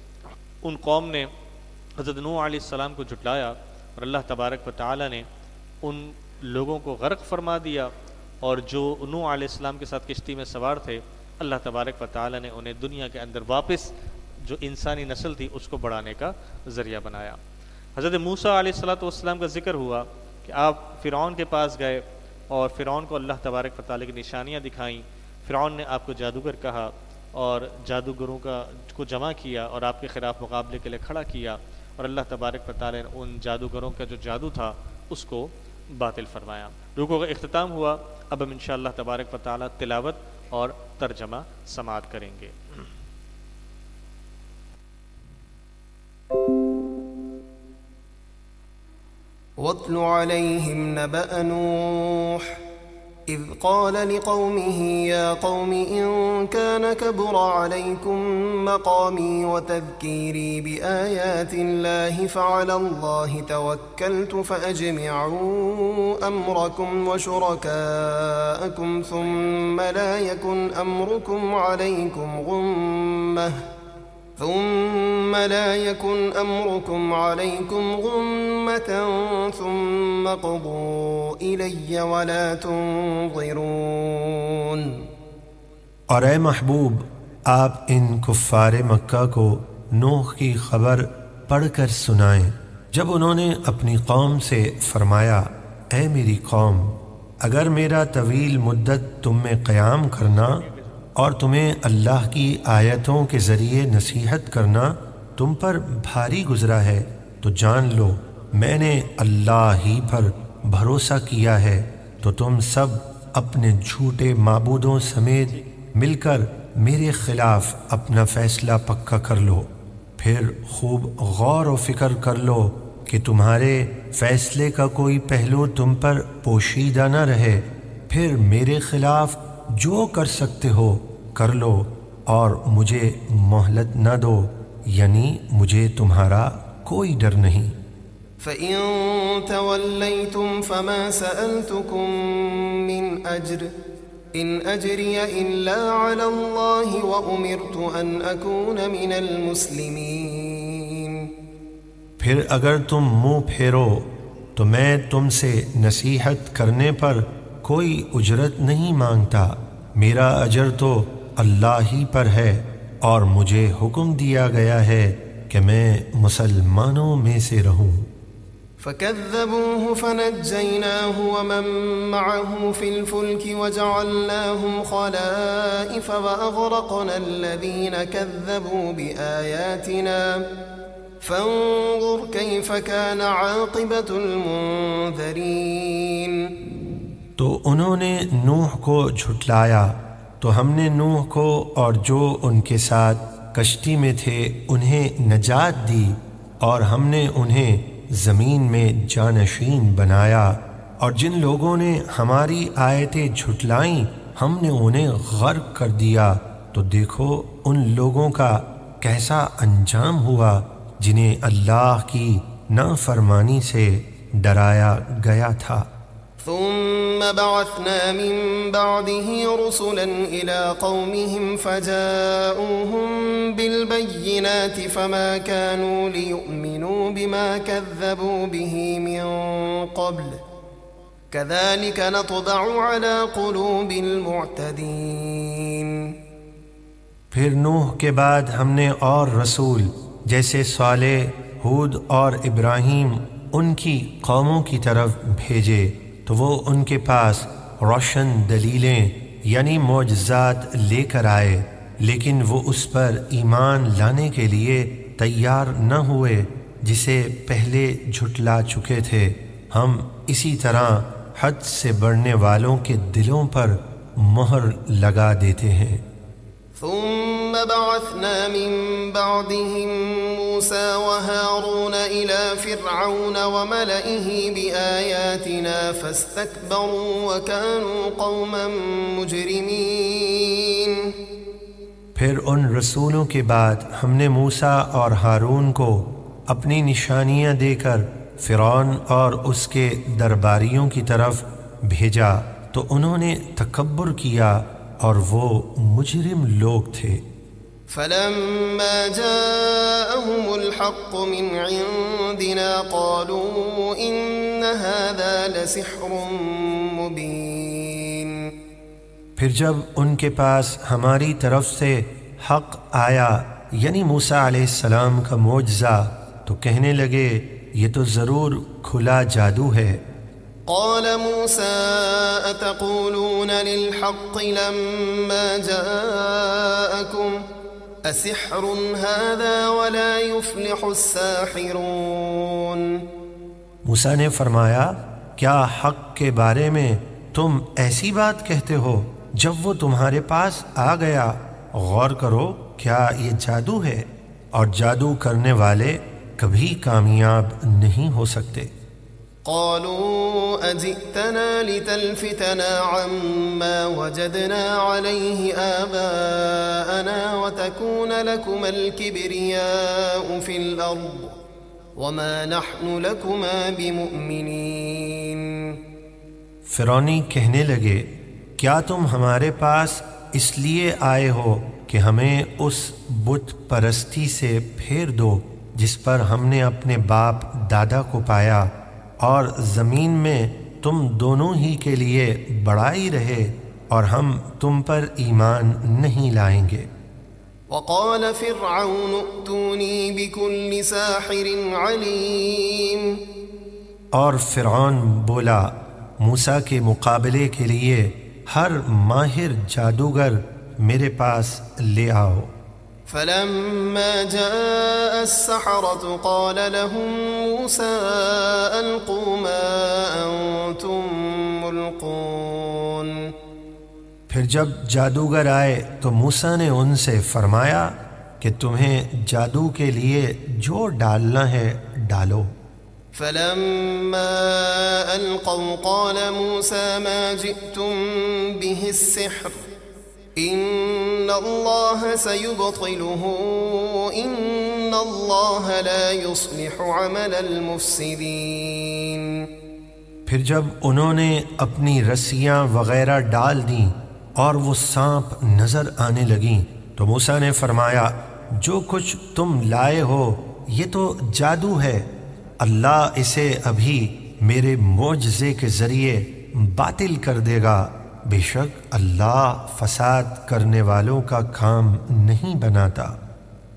ان قوم نے حضرت نوح علیہ السلام کو جھٹلایا اور اللہ تبارک و تعالیٰ نے ان لوگوں کو غرق فرما دیا، اور جو نوح علیہ السلام کے ساتھ کشتی میں سوار تھے، اللہ تبارک و تعالیٰ نے انہیں دنیا کے اندر واپس جو انسانی نسل تھی اس کو بڑھانے کا ذریعہ بنایا۔ حضرت موسیٰ علیہ السلام کا ذکر ہوا کہ آپ فرعون کے پاس گئے اور فرعون کو اللہ تبارک و تعالیٰ کی نشانیاں دکھائیں۔ فرعون نے آپ کو جادوگر کہا اور جادوگروں کو جمع کیا اور آپ کے خلاف مقابلے کے لیے کھڑا کیا، اور اللہ تبارک و تعالیٰ نے ان جادوگروں کا جو جادو تھا اس کو باطل فرمایا۔ رکوع کا اختتام ہوا۔ اب ہم انشاءاللہ تبارک و تعالیٰ تلاوت اور ترجمہ سماعت کریں گے۔ وَاتْلُ عَلَيْهِمْ نَبَأَ نُوحٍ إِذْ قَالَ لِقَوْمِهِ يَا قَوْمِ إِن كَانَ كَبُرَ عَلَيْكُمْ مَقَامِي وَتَذْكِيرِي بِآيَاتِ اللَّهِ فَعَلَى اللَّهِ تَوَكَّلْتُ فَأَجْمِعُوا أَمْرَكُمْ وَشُرَكَاءَكُمْ ثُمَّ لَا يَكُنْ أَمْرُكُمْ عَلَيْكُمْ غُمَّةً ثُمَّ قُضُوا إِلَيَّ وَلَا تُنظِرُونَ۔ اور اے محبوب، آپ ان کفار مکہ کو نوح کی خبر پڑھ کر سنائیں جب انہوں نے اپنی قوم سے فرمایا، اے میری قوم، اگر میرا طویل مدت تم میں قیام کرنا اور تمہیں اللہ کی آیتوں کے ذریعے نصیحت کرنا تم پر بھاری گزرا ہے تو جان لو میں نے اللہ ہی پر بھروسہ کیا ہے، تو تم سب اپنے جھوٹے معبودوں سمیت مل کر میرے خلاف اپنا فیصلہ پکا کر لو، پھر خوب غور و فکر کر لو کہ تمہارے فیصلے کا کوئی پہلو تم پر پوشیدہ نہ رہے، پھر میرے خلاف جو کر سکتے ہو کر لو اور مجھے مہلت نہ دو، یعنی مجھے تمہارا کوئی ڈر نہیں۔ فَإِن تَوَلَّيْتُمْ فَمَا سَأَلْتُكُم مِّنْ أَجْرٍ إِنْ أَجْرِيَ إِلَّا عَلَى اللَّهِ وَأُمِرْتُ أَنْ أَكُونَ مِنَ الْمُسْلِمِينَ۔ پھر اگر تم منہ پھیرو تو میں تم سے نصیحت کرنے پر کوئی اجرت نہیں مانگتا، میرا اجر تو اللہ ہی پر ہے، اور مجھے حکم دیا گیا ہے کہ میں مسلمانوں میں سے رہوں۔ فكذبوه فنجيناه ومن معه في الفلك وجعلناهم خلائف وأغرقنا الذين كذبوا بآياتنا فانظر كيف كان عاقبة المنذرين۔ تو انہوں نے نوح کو جھٹلایا تو ہم نے نوح کو اور جو ان کے ساتھ کشتی میں تھے انہیں نجات دی، اور ہم نے انہیں زمین میں جانشین بنایا، اور جن لوگوں نے ہماری آیتیں جھٹلائیں ہم نے انہیں غرق کر دیا۔ تو دیکھو ان لوگوں کا کیسا انجام ہوا جنہیں اللہ کی نافرمانی سے ڈرایا گیا تھا۔ ثم بعثنا من بعده رسلا إلى قومهم فجاءوهم بالبينات فما كانوا ليؤمنوا بما كذبوا به من قبل كذلك نطبع على قلوب المعتدين۔ پھر نوح کے بعد ہم نے اور رسول جیسے صالح، ہود اور ابراہیم ان کی قوموں کی طرف بھیجے تو وہ ان کے پاس روشن دلیلیں یعنی معجزات لے کر آئے، لیکن وہ اس پر ایمان لانے کے لیے تیار نہ ہوئے جسے پہلے جھٹلا چکے تھے۔ ہم اسی طرح حد سے بڑھنے والوں کے دلوں پر مہر لگا دیتے ہیں۔ ثم بعثنا من بعدهم موسى وهارون إلى فرعون وملئه بآياتنا فاستكبروا وكانوا قوما مجرمين۔ پھر ان رسولوں کے بعد ہم نے موسیٰ اور ہارون کو اپنی نشانیاں دے کر فرعون اور اس کے درباریوں کی طرف بھیجا تو انہوں نے تکبر کیا اور وہ مجرم لوگ تھے۔ فلما جاءهم الحق من عندنا قالوا إن هذا لسحر مبين۔ پھر جب ان کے پاس ہماری طرف سے حق آیا یعنی موسیٰ علیہ السلام کا معجزہ تو کہنے لگے یہ تو ضرور کھلا جادو ہے۔ قال موسى أتقولون للحق لما جاءكم أسحر هذا ولا يفلح الساحرون۔ موسیٰ نے فرمایا کیا حق کے بارے میں تم ایسی بات کہتے ہو جب وہ تمہارے پاس آ گیا؟ غور کرو کیا یہ جادو ہے، اور جادو کرنے والے کبھی کامیاب نہیں ہو سکتے۔ قالوا أجئتنا لتلفتنا عما وجدنا عليه آباءنا وتكون لكما الكبرياء في الأرض وما نحن لكما بمؤمنين۔ فرعونی کہنے لگے کیا تم ہمارے پاس اس لیے آئے ہو کہ ہمیں اس بت پرستی سے پھیر دو جس پر ہم نے اپنے باپ دادا کو پایا، اور زمین میں تم دونوں ہی کے لیے بڑائی رہے اور ہم تم پر ایمان نہیں لائیں گے۔ وقال فرعون ائتونی بكل ساحر علیم۔ اور فرعون بولا موسیٰ کے مقابلے کے لیے ہر ماہر جادوگر میرے پاس لے آؤ۔ فلما جاء السحرة قال لهم موسى ألقوا ما أنتم ملقون۔ پھر جب جادوگر آئے تو موسیٰ نے ان سے فرمایا کہ تمہیں جادو کے لیے جو ڈالنا ہے ڈالو۔ فلما ألقوا قال موسى ما جئتم به السحر إن الله سيبطله إن الله لا يصلح عمل المفسدين۔ پھر جب انہوں نے اپنی رسیاں وغیرہ ڈال دیں اور وہ سانپ نظر آنے لگیں تو موسیٰ نے فرمایا جو کچھ تم لائے ہو یہ تو جادو ہے، اللہ اسے ابھی میرے معجزے کے ذریعے باطل کر دے گا، بے شک اللہ فساد کرنے والوں کا کام نہیں بناتا۔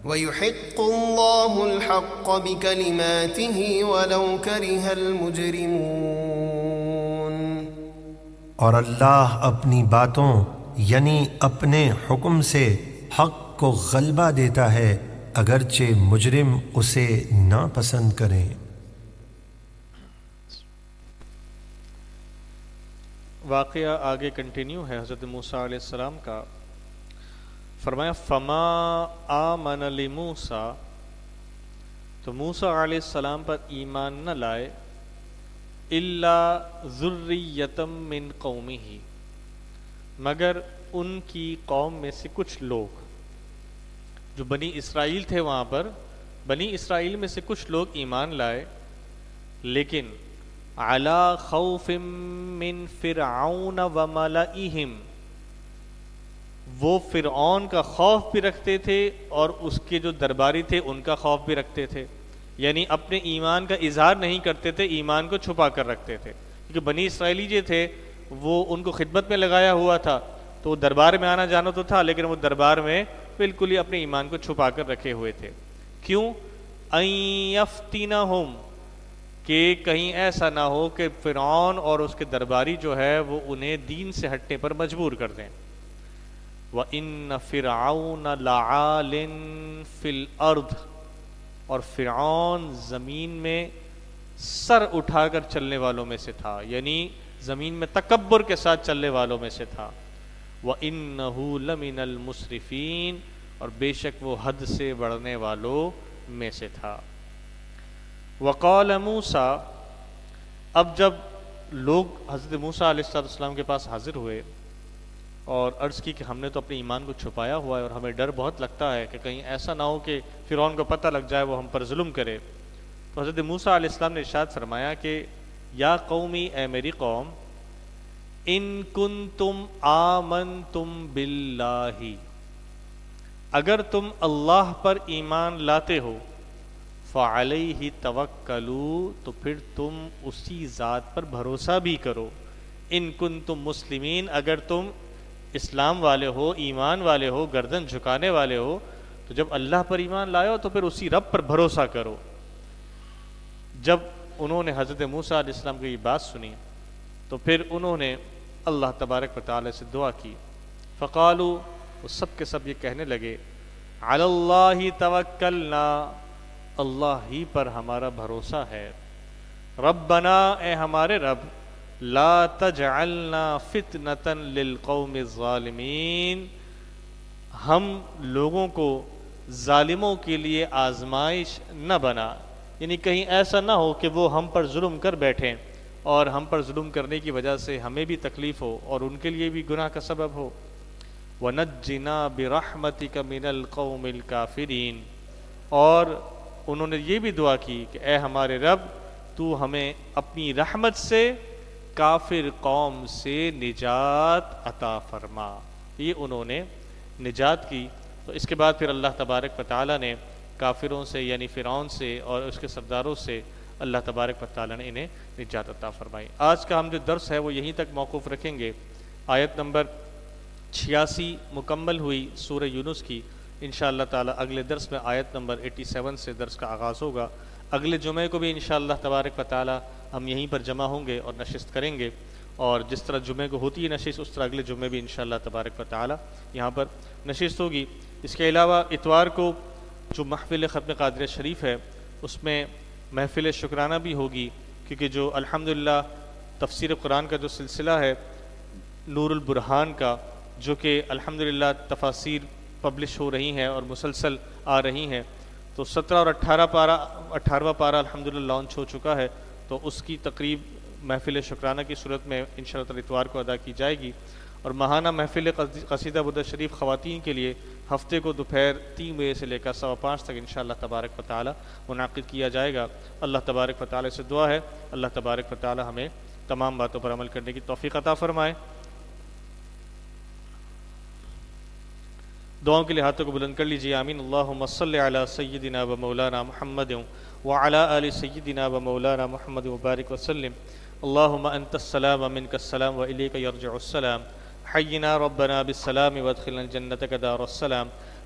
وَيُحِقُّ اللَّهُ الْحَقَّ بِكَلِمَاتِهِ وَلَوْ كَرِهَ الْمُجْرِمُونَ۔ اور اللہ اپنی باتوں یعنی اپنے حکم سے حق کو غلبہ دیتا ہے اگرچہ مجرم اسے ناپسند کریں۔ واقعہ آگے کنٹینیو ہے حضرت موسیٰ علیہ السلام کا۔ فرمایا فما آمن لموسیٰ، تو موسیٰ علیہ السلام پر ایمان نہ لائے الا ذریۃ من قومہ، مگر ان کی قوم میں سے کچھ لوگ، جو بنی اسرائیل تھے وہاں پر، بنی اسرائیل میں سے کچھ لوگ ایمان لائے، لیکن علی خوف من فرعون وملئہم، وہ فرعون کا خوف بھی رکھتے تھے اور اس کے جو درباری تھے ان کا خوف بھی رکھتے تھے، یعنی اپنے ایمان کا اظہار نہیں کرتے تھے، ایمان کو چھپا کر رکھتے تھے، کیونکہ بنی اسرائیلی جو تھے وہ ان کو خدمت میں لگایا ہوا تھا، تو دربار میں آنا جانا تو تھا، لیکن وہ دربار میں بالکل ہی اپنے ایمان کو چھپا کر رکھے ہوئے تھے۔ کیوں؟ ان یفتنہم، کہ کہیں ایسا نہ ہو کہ فرعون اور اس کے درباری جو ہے وہ انہیں دین سے ہٹنے پر مجبور کر دیں۔ وَإِنَّ فِرْعَوْنَ لَعَالٍ فِي الْأَرْضِ، اور فرعون زمین میں سر اٹھا کر چلنے والوں میں سے تھا، یعنی زمین میں تکبر کے ساتھ چلنے والوں میں سے تھا۔ وَإِنَّهُ لَمِنَ الْمُسْرِفِينَ، اور بے شک وہ حد سے بڑھنے والوں میں سے تھا۔ وقال موسیٰ، اب جب لوگ حضرت موسیٰ علیہ السلام کے پاس حاضر ہوئے اور عرض کی کہ ہم نے تو اپنے ایمان کو چھپایا ہوا ہے اور ہمیں ڈر بہت لگتا ہے کہ کہیں ایسا نہ ہو کہ فرعون کو پتہ لگ جائے وہ ہم پر ظلم کرے، تو حضرت موسیٰ علیہ السلام نے ارشاد فرمایا کہ یا قومی، اے میری قوم، ان کنتم آمنتم باللہ، اگر تم اللہ پر ایمان لاتے ہو، فعلیہ توکلوا، تو پھر تم اسی ذات پر بھروسہ بھی کرو، ان کنتم مسلمین، اگر تم اسلام والے ہو، ایمان والے ہو، گردن جھکانے والے ہو، تو جب اللہ پر ایمان لائے ہو تو پھر اسی رب پر بھروسہ کرو۔ جب انہوں نے حضرت موسیٰ علیہ السلام کی یہ بات سنی تو پھر انہوں نے اللہ تبارک و تعالی سے دعا کی، فقالوا، وہ سب کے سب یہ کہنے لگے، علی اللہ توکلنا، اللہ ہی پر ہمارا بھروسہ ہے، ربنا، اے ہمارے رب، لا تجعلنا فتنة للقوم الظالمین، ہم لوگوں کو ظالموں کے لیے آزمائش نہ بنا، یعنی کہیں ایسا نہ ہو کہ وہ ہم پر ظلم کر بیٹھیں اور ہم پر ظلم کرنے کی وجہ سے ہمیں بھی تکلیف ہو اور ان کے لیے بھی گناہ کا سبب ہو۔ وَنَجِّنَا بِرَحْمَتِكَ مِنَ الْقَوْمِ الْكَافِرِينَ، اور انہوں نے یہ بھی دعا کی کہ اے ہمارے رب، تو ہمیں اپنی رحمت سے کافر قوم سے نجات عطا فرما۔ یہ انہوں نے نجات کی، تو اس کے بعد پھر اللہ تبارک و تعالیٰ نے کافروں سے یعنی فرعون سے اور اس کے سرداروں سے اللہ تبارک و تعالیٰ نے انہیں نجات عطا فرمائی۔ آج کا ہم جو درس ہے وہ یہیں تک موقوف رکھیں گے، آیت نمبر 86 مکمل ہوئی سورہ یونس کی۔ انشاءاللہ تعالیٰ اگلے درس میں آیت نمبر 87 سے درس کا آغاز ہوگا۔ اگلے جمعے کو بھی انشاءاللہ تبارک و تعالیٰ ہم یہیں پر جمع ہوں گے اور نشست کریں گے، اور جس طرح جمعے کو ہوتی ہے نشست اس طرح اگلے جمعے بھی انشاءاللہ تبارک و تعالیٰ یہاں پر نشست ہوگی۔ اس کے علاوہ اتوار کو جو محفل ختم قادریہ شریف ہے اس میں محفل شکرانہ بھی ہوگی، کیونکہ جو الحمدللہ تفسیر قرآن کا جو سلسلہ ہے نور البرہان کا، جو کہ الحمدللہ تفاسیر پبلش ہو رہی ہیں اور مسلسل آ رہی ہیں، تو 17 اور 18واں پارہ الحمدللہ لانچ ہو چکا ہے، تو اس کی تقریب محفل شکرانہ کی صورت میں انشاءاللہ تعالی اتوار کو ادا کی جائے گی، اور ماہانہ محفل قصیدہ برد شریف خواتین کے لیے ہفتے کو دوپہر 3 بجے سے لے کر 5:15 تک انشاءاللہ تبارک و تعالی منعقد کیا جائے گا۔ اللہ تبارک و تعالی سے دعا ہے اللہ تبارک و تعالی ہمیں تمام باتوں پر عمل کرنے کی توفیق عطا فرمائے۔ دعاؤں کے لیے ہاتھوں کو بلند کر لیجیے، آمین۔ اللہم صلی علی سیدنا و مولانا محمد وعلی آل سیدنا و مولانا محمد وبارک وسلم۔ اللہم انت السلام ومنک السلام والیک یرجع السلام، حینا ربنا بالسلام وادخلنا جنتک دار السلام،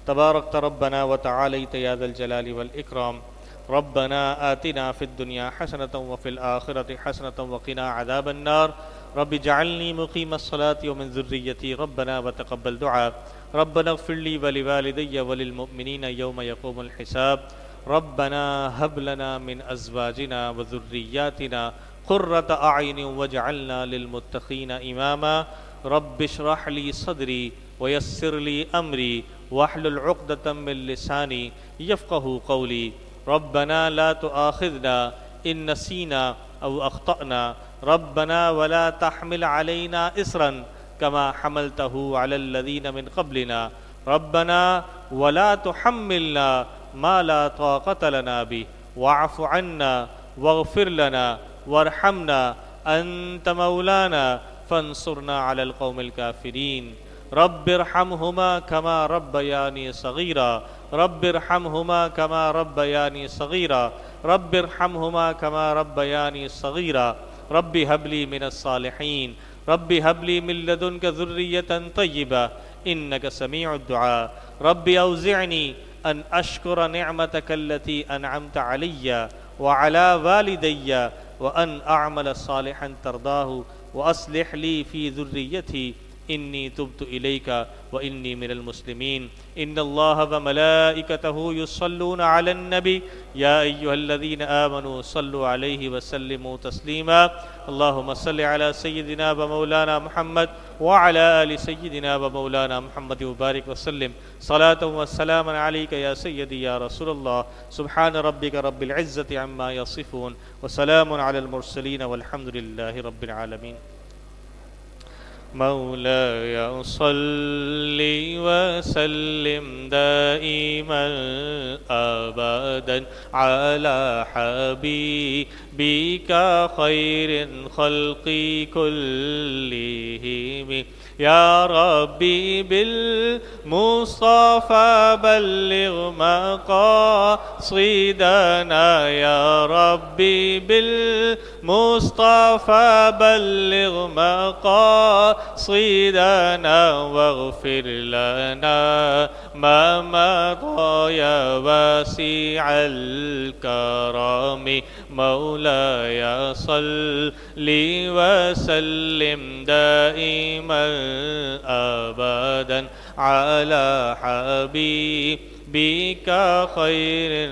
تباركت ربنا وتعاليت يا ذا الجلال والإكرام. ربنا آتنا في الدنيا حسنة وفي الآخرة حسنة وقنا عذاب النار. رب اجعلني مقيم الصلاة ومن ذريتي ربنا وتقبل دعاء. ربنا اغفر لي ولوالدي وللمؤمنين يوم يقوم الحساب. ربنا هب لنا من أزواجنا وذرياتنا قرة أعين واجعلنا للمتقين إماما. رب اشرح لي صدري ويسر لي أمري واحلل عقدة من لساني يفقه قولي. ربنا لا تؤاخذنا إن نسينا أو أخطأنا. ربنا ولا تحمل علينا إصرا كما حملته على الذين من قبلنا. ربنا ولا تحملنا ما لا طاقة لنا به واعف عنا واغفر لنا وارحمنا أنت مولانا فانصرنا على القوم الكافرين. رب ارحمهما كما ربياني صغيرا. رب ارحمهما كما ربياني صغيرا. رب ارحمهما كما ربياني صغيرا. رب هب لي من الصالحين. رب هب لي من لدنك ذرية طيبة إنك سميع الدعاء. رب أوزعني أن أشكر نعمتك التي أنعمت علي وعلى والدي وأن أعمل صالحا ترضاه وأصلح لي في ذريتي إني تبت إليك وإني من المسلمين. إن الله وملائكته يصلون على النبي يا أيها الذين آمنوا صلوا عليه وسلموا تسليما. اللهم صل على سيدنا ومولانا محمد وعلى آل سيدنا ومولانا محمد وبارك وسلم صلاة وسلاما عليك يا سيدي يا رسول الله. سبحان ربك رب العزة عما يصفون وسلام على المرسلين والحمد لله رب العالمين. مولاي صل وسلم دائما أبدا على حبيبك خير الخلق كلهم. يا ربي بالمصطفى بلغ مقاصدنا. يا ربي بالمصطفى بلغ مقاصدنا واغفر لنا ما مضى يا واسع الكرم. مولاي صل وسلم دائما أبدا على حبيبك خير.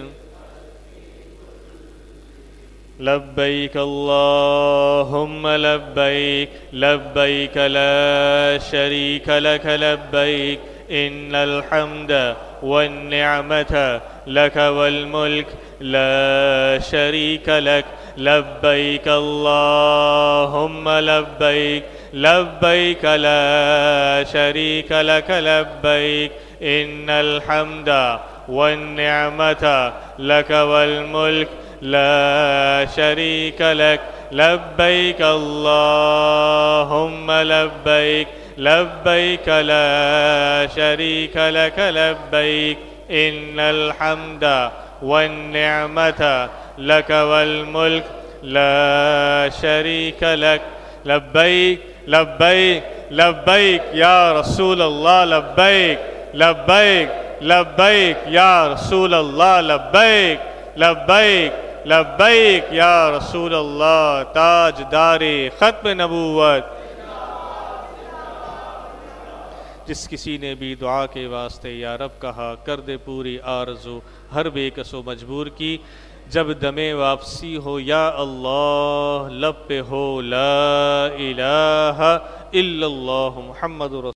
لبيك اللهم لبيك لبيك لا شريك لك لبيك إن الحمد والنعمة لك والملك لا شريك لك. لبيك اللهم لبيك لبيك لا شريك لك لبيك إن الحمد والنعمة لك والملك لا شريك لك. لبيك اللهم لبيك لبيك لا شريك لك لبيك إن الحمد والنعمة لك والملك لا شريك لك. لبيك لبيك لبيك يا رسول الله. لبيك لبيك لبيك يا رسول الله. لبيك لبيك لبیک یا رسول اللہ تاجدار ختم نبوت. جس کسی نے بھی دعا کے واسطے یا رب کہا کر دے پوری آرزو ہر بے کس و مجبور کی. جب دم واپسی ہو یا اللہ لب پہ ہو لا الہ الا اللہ محمد رسول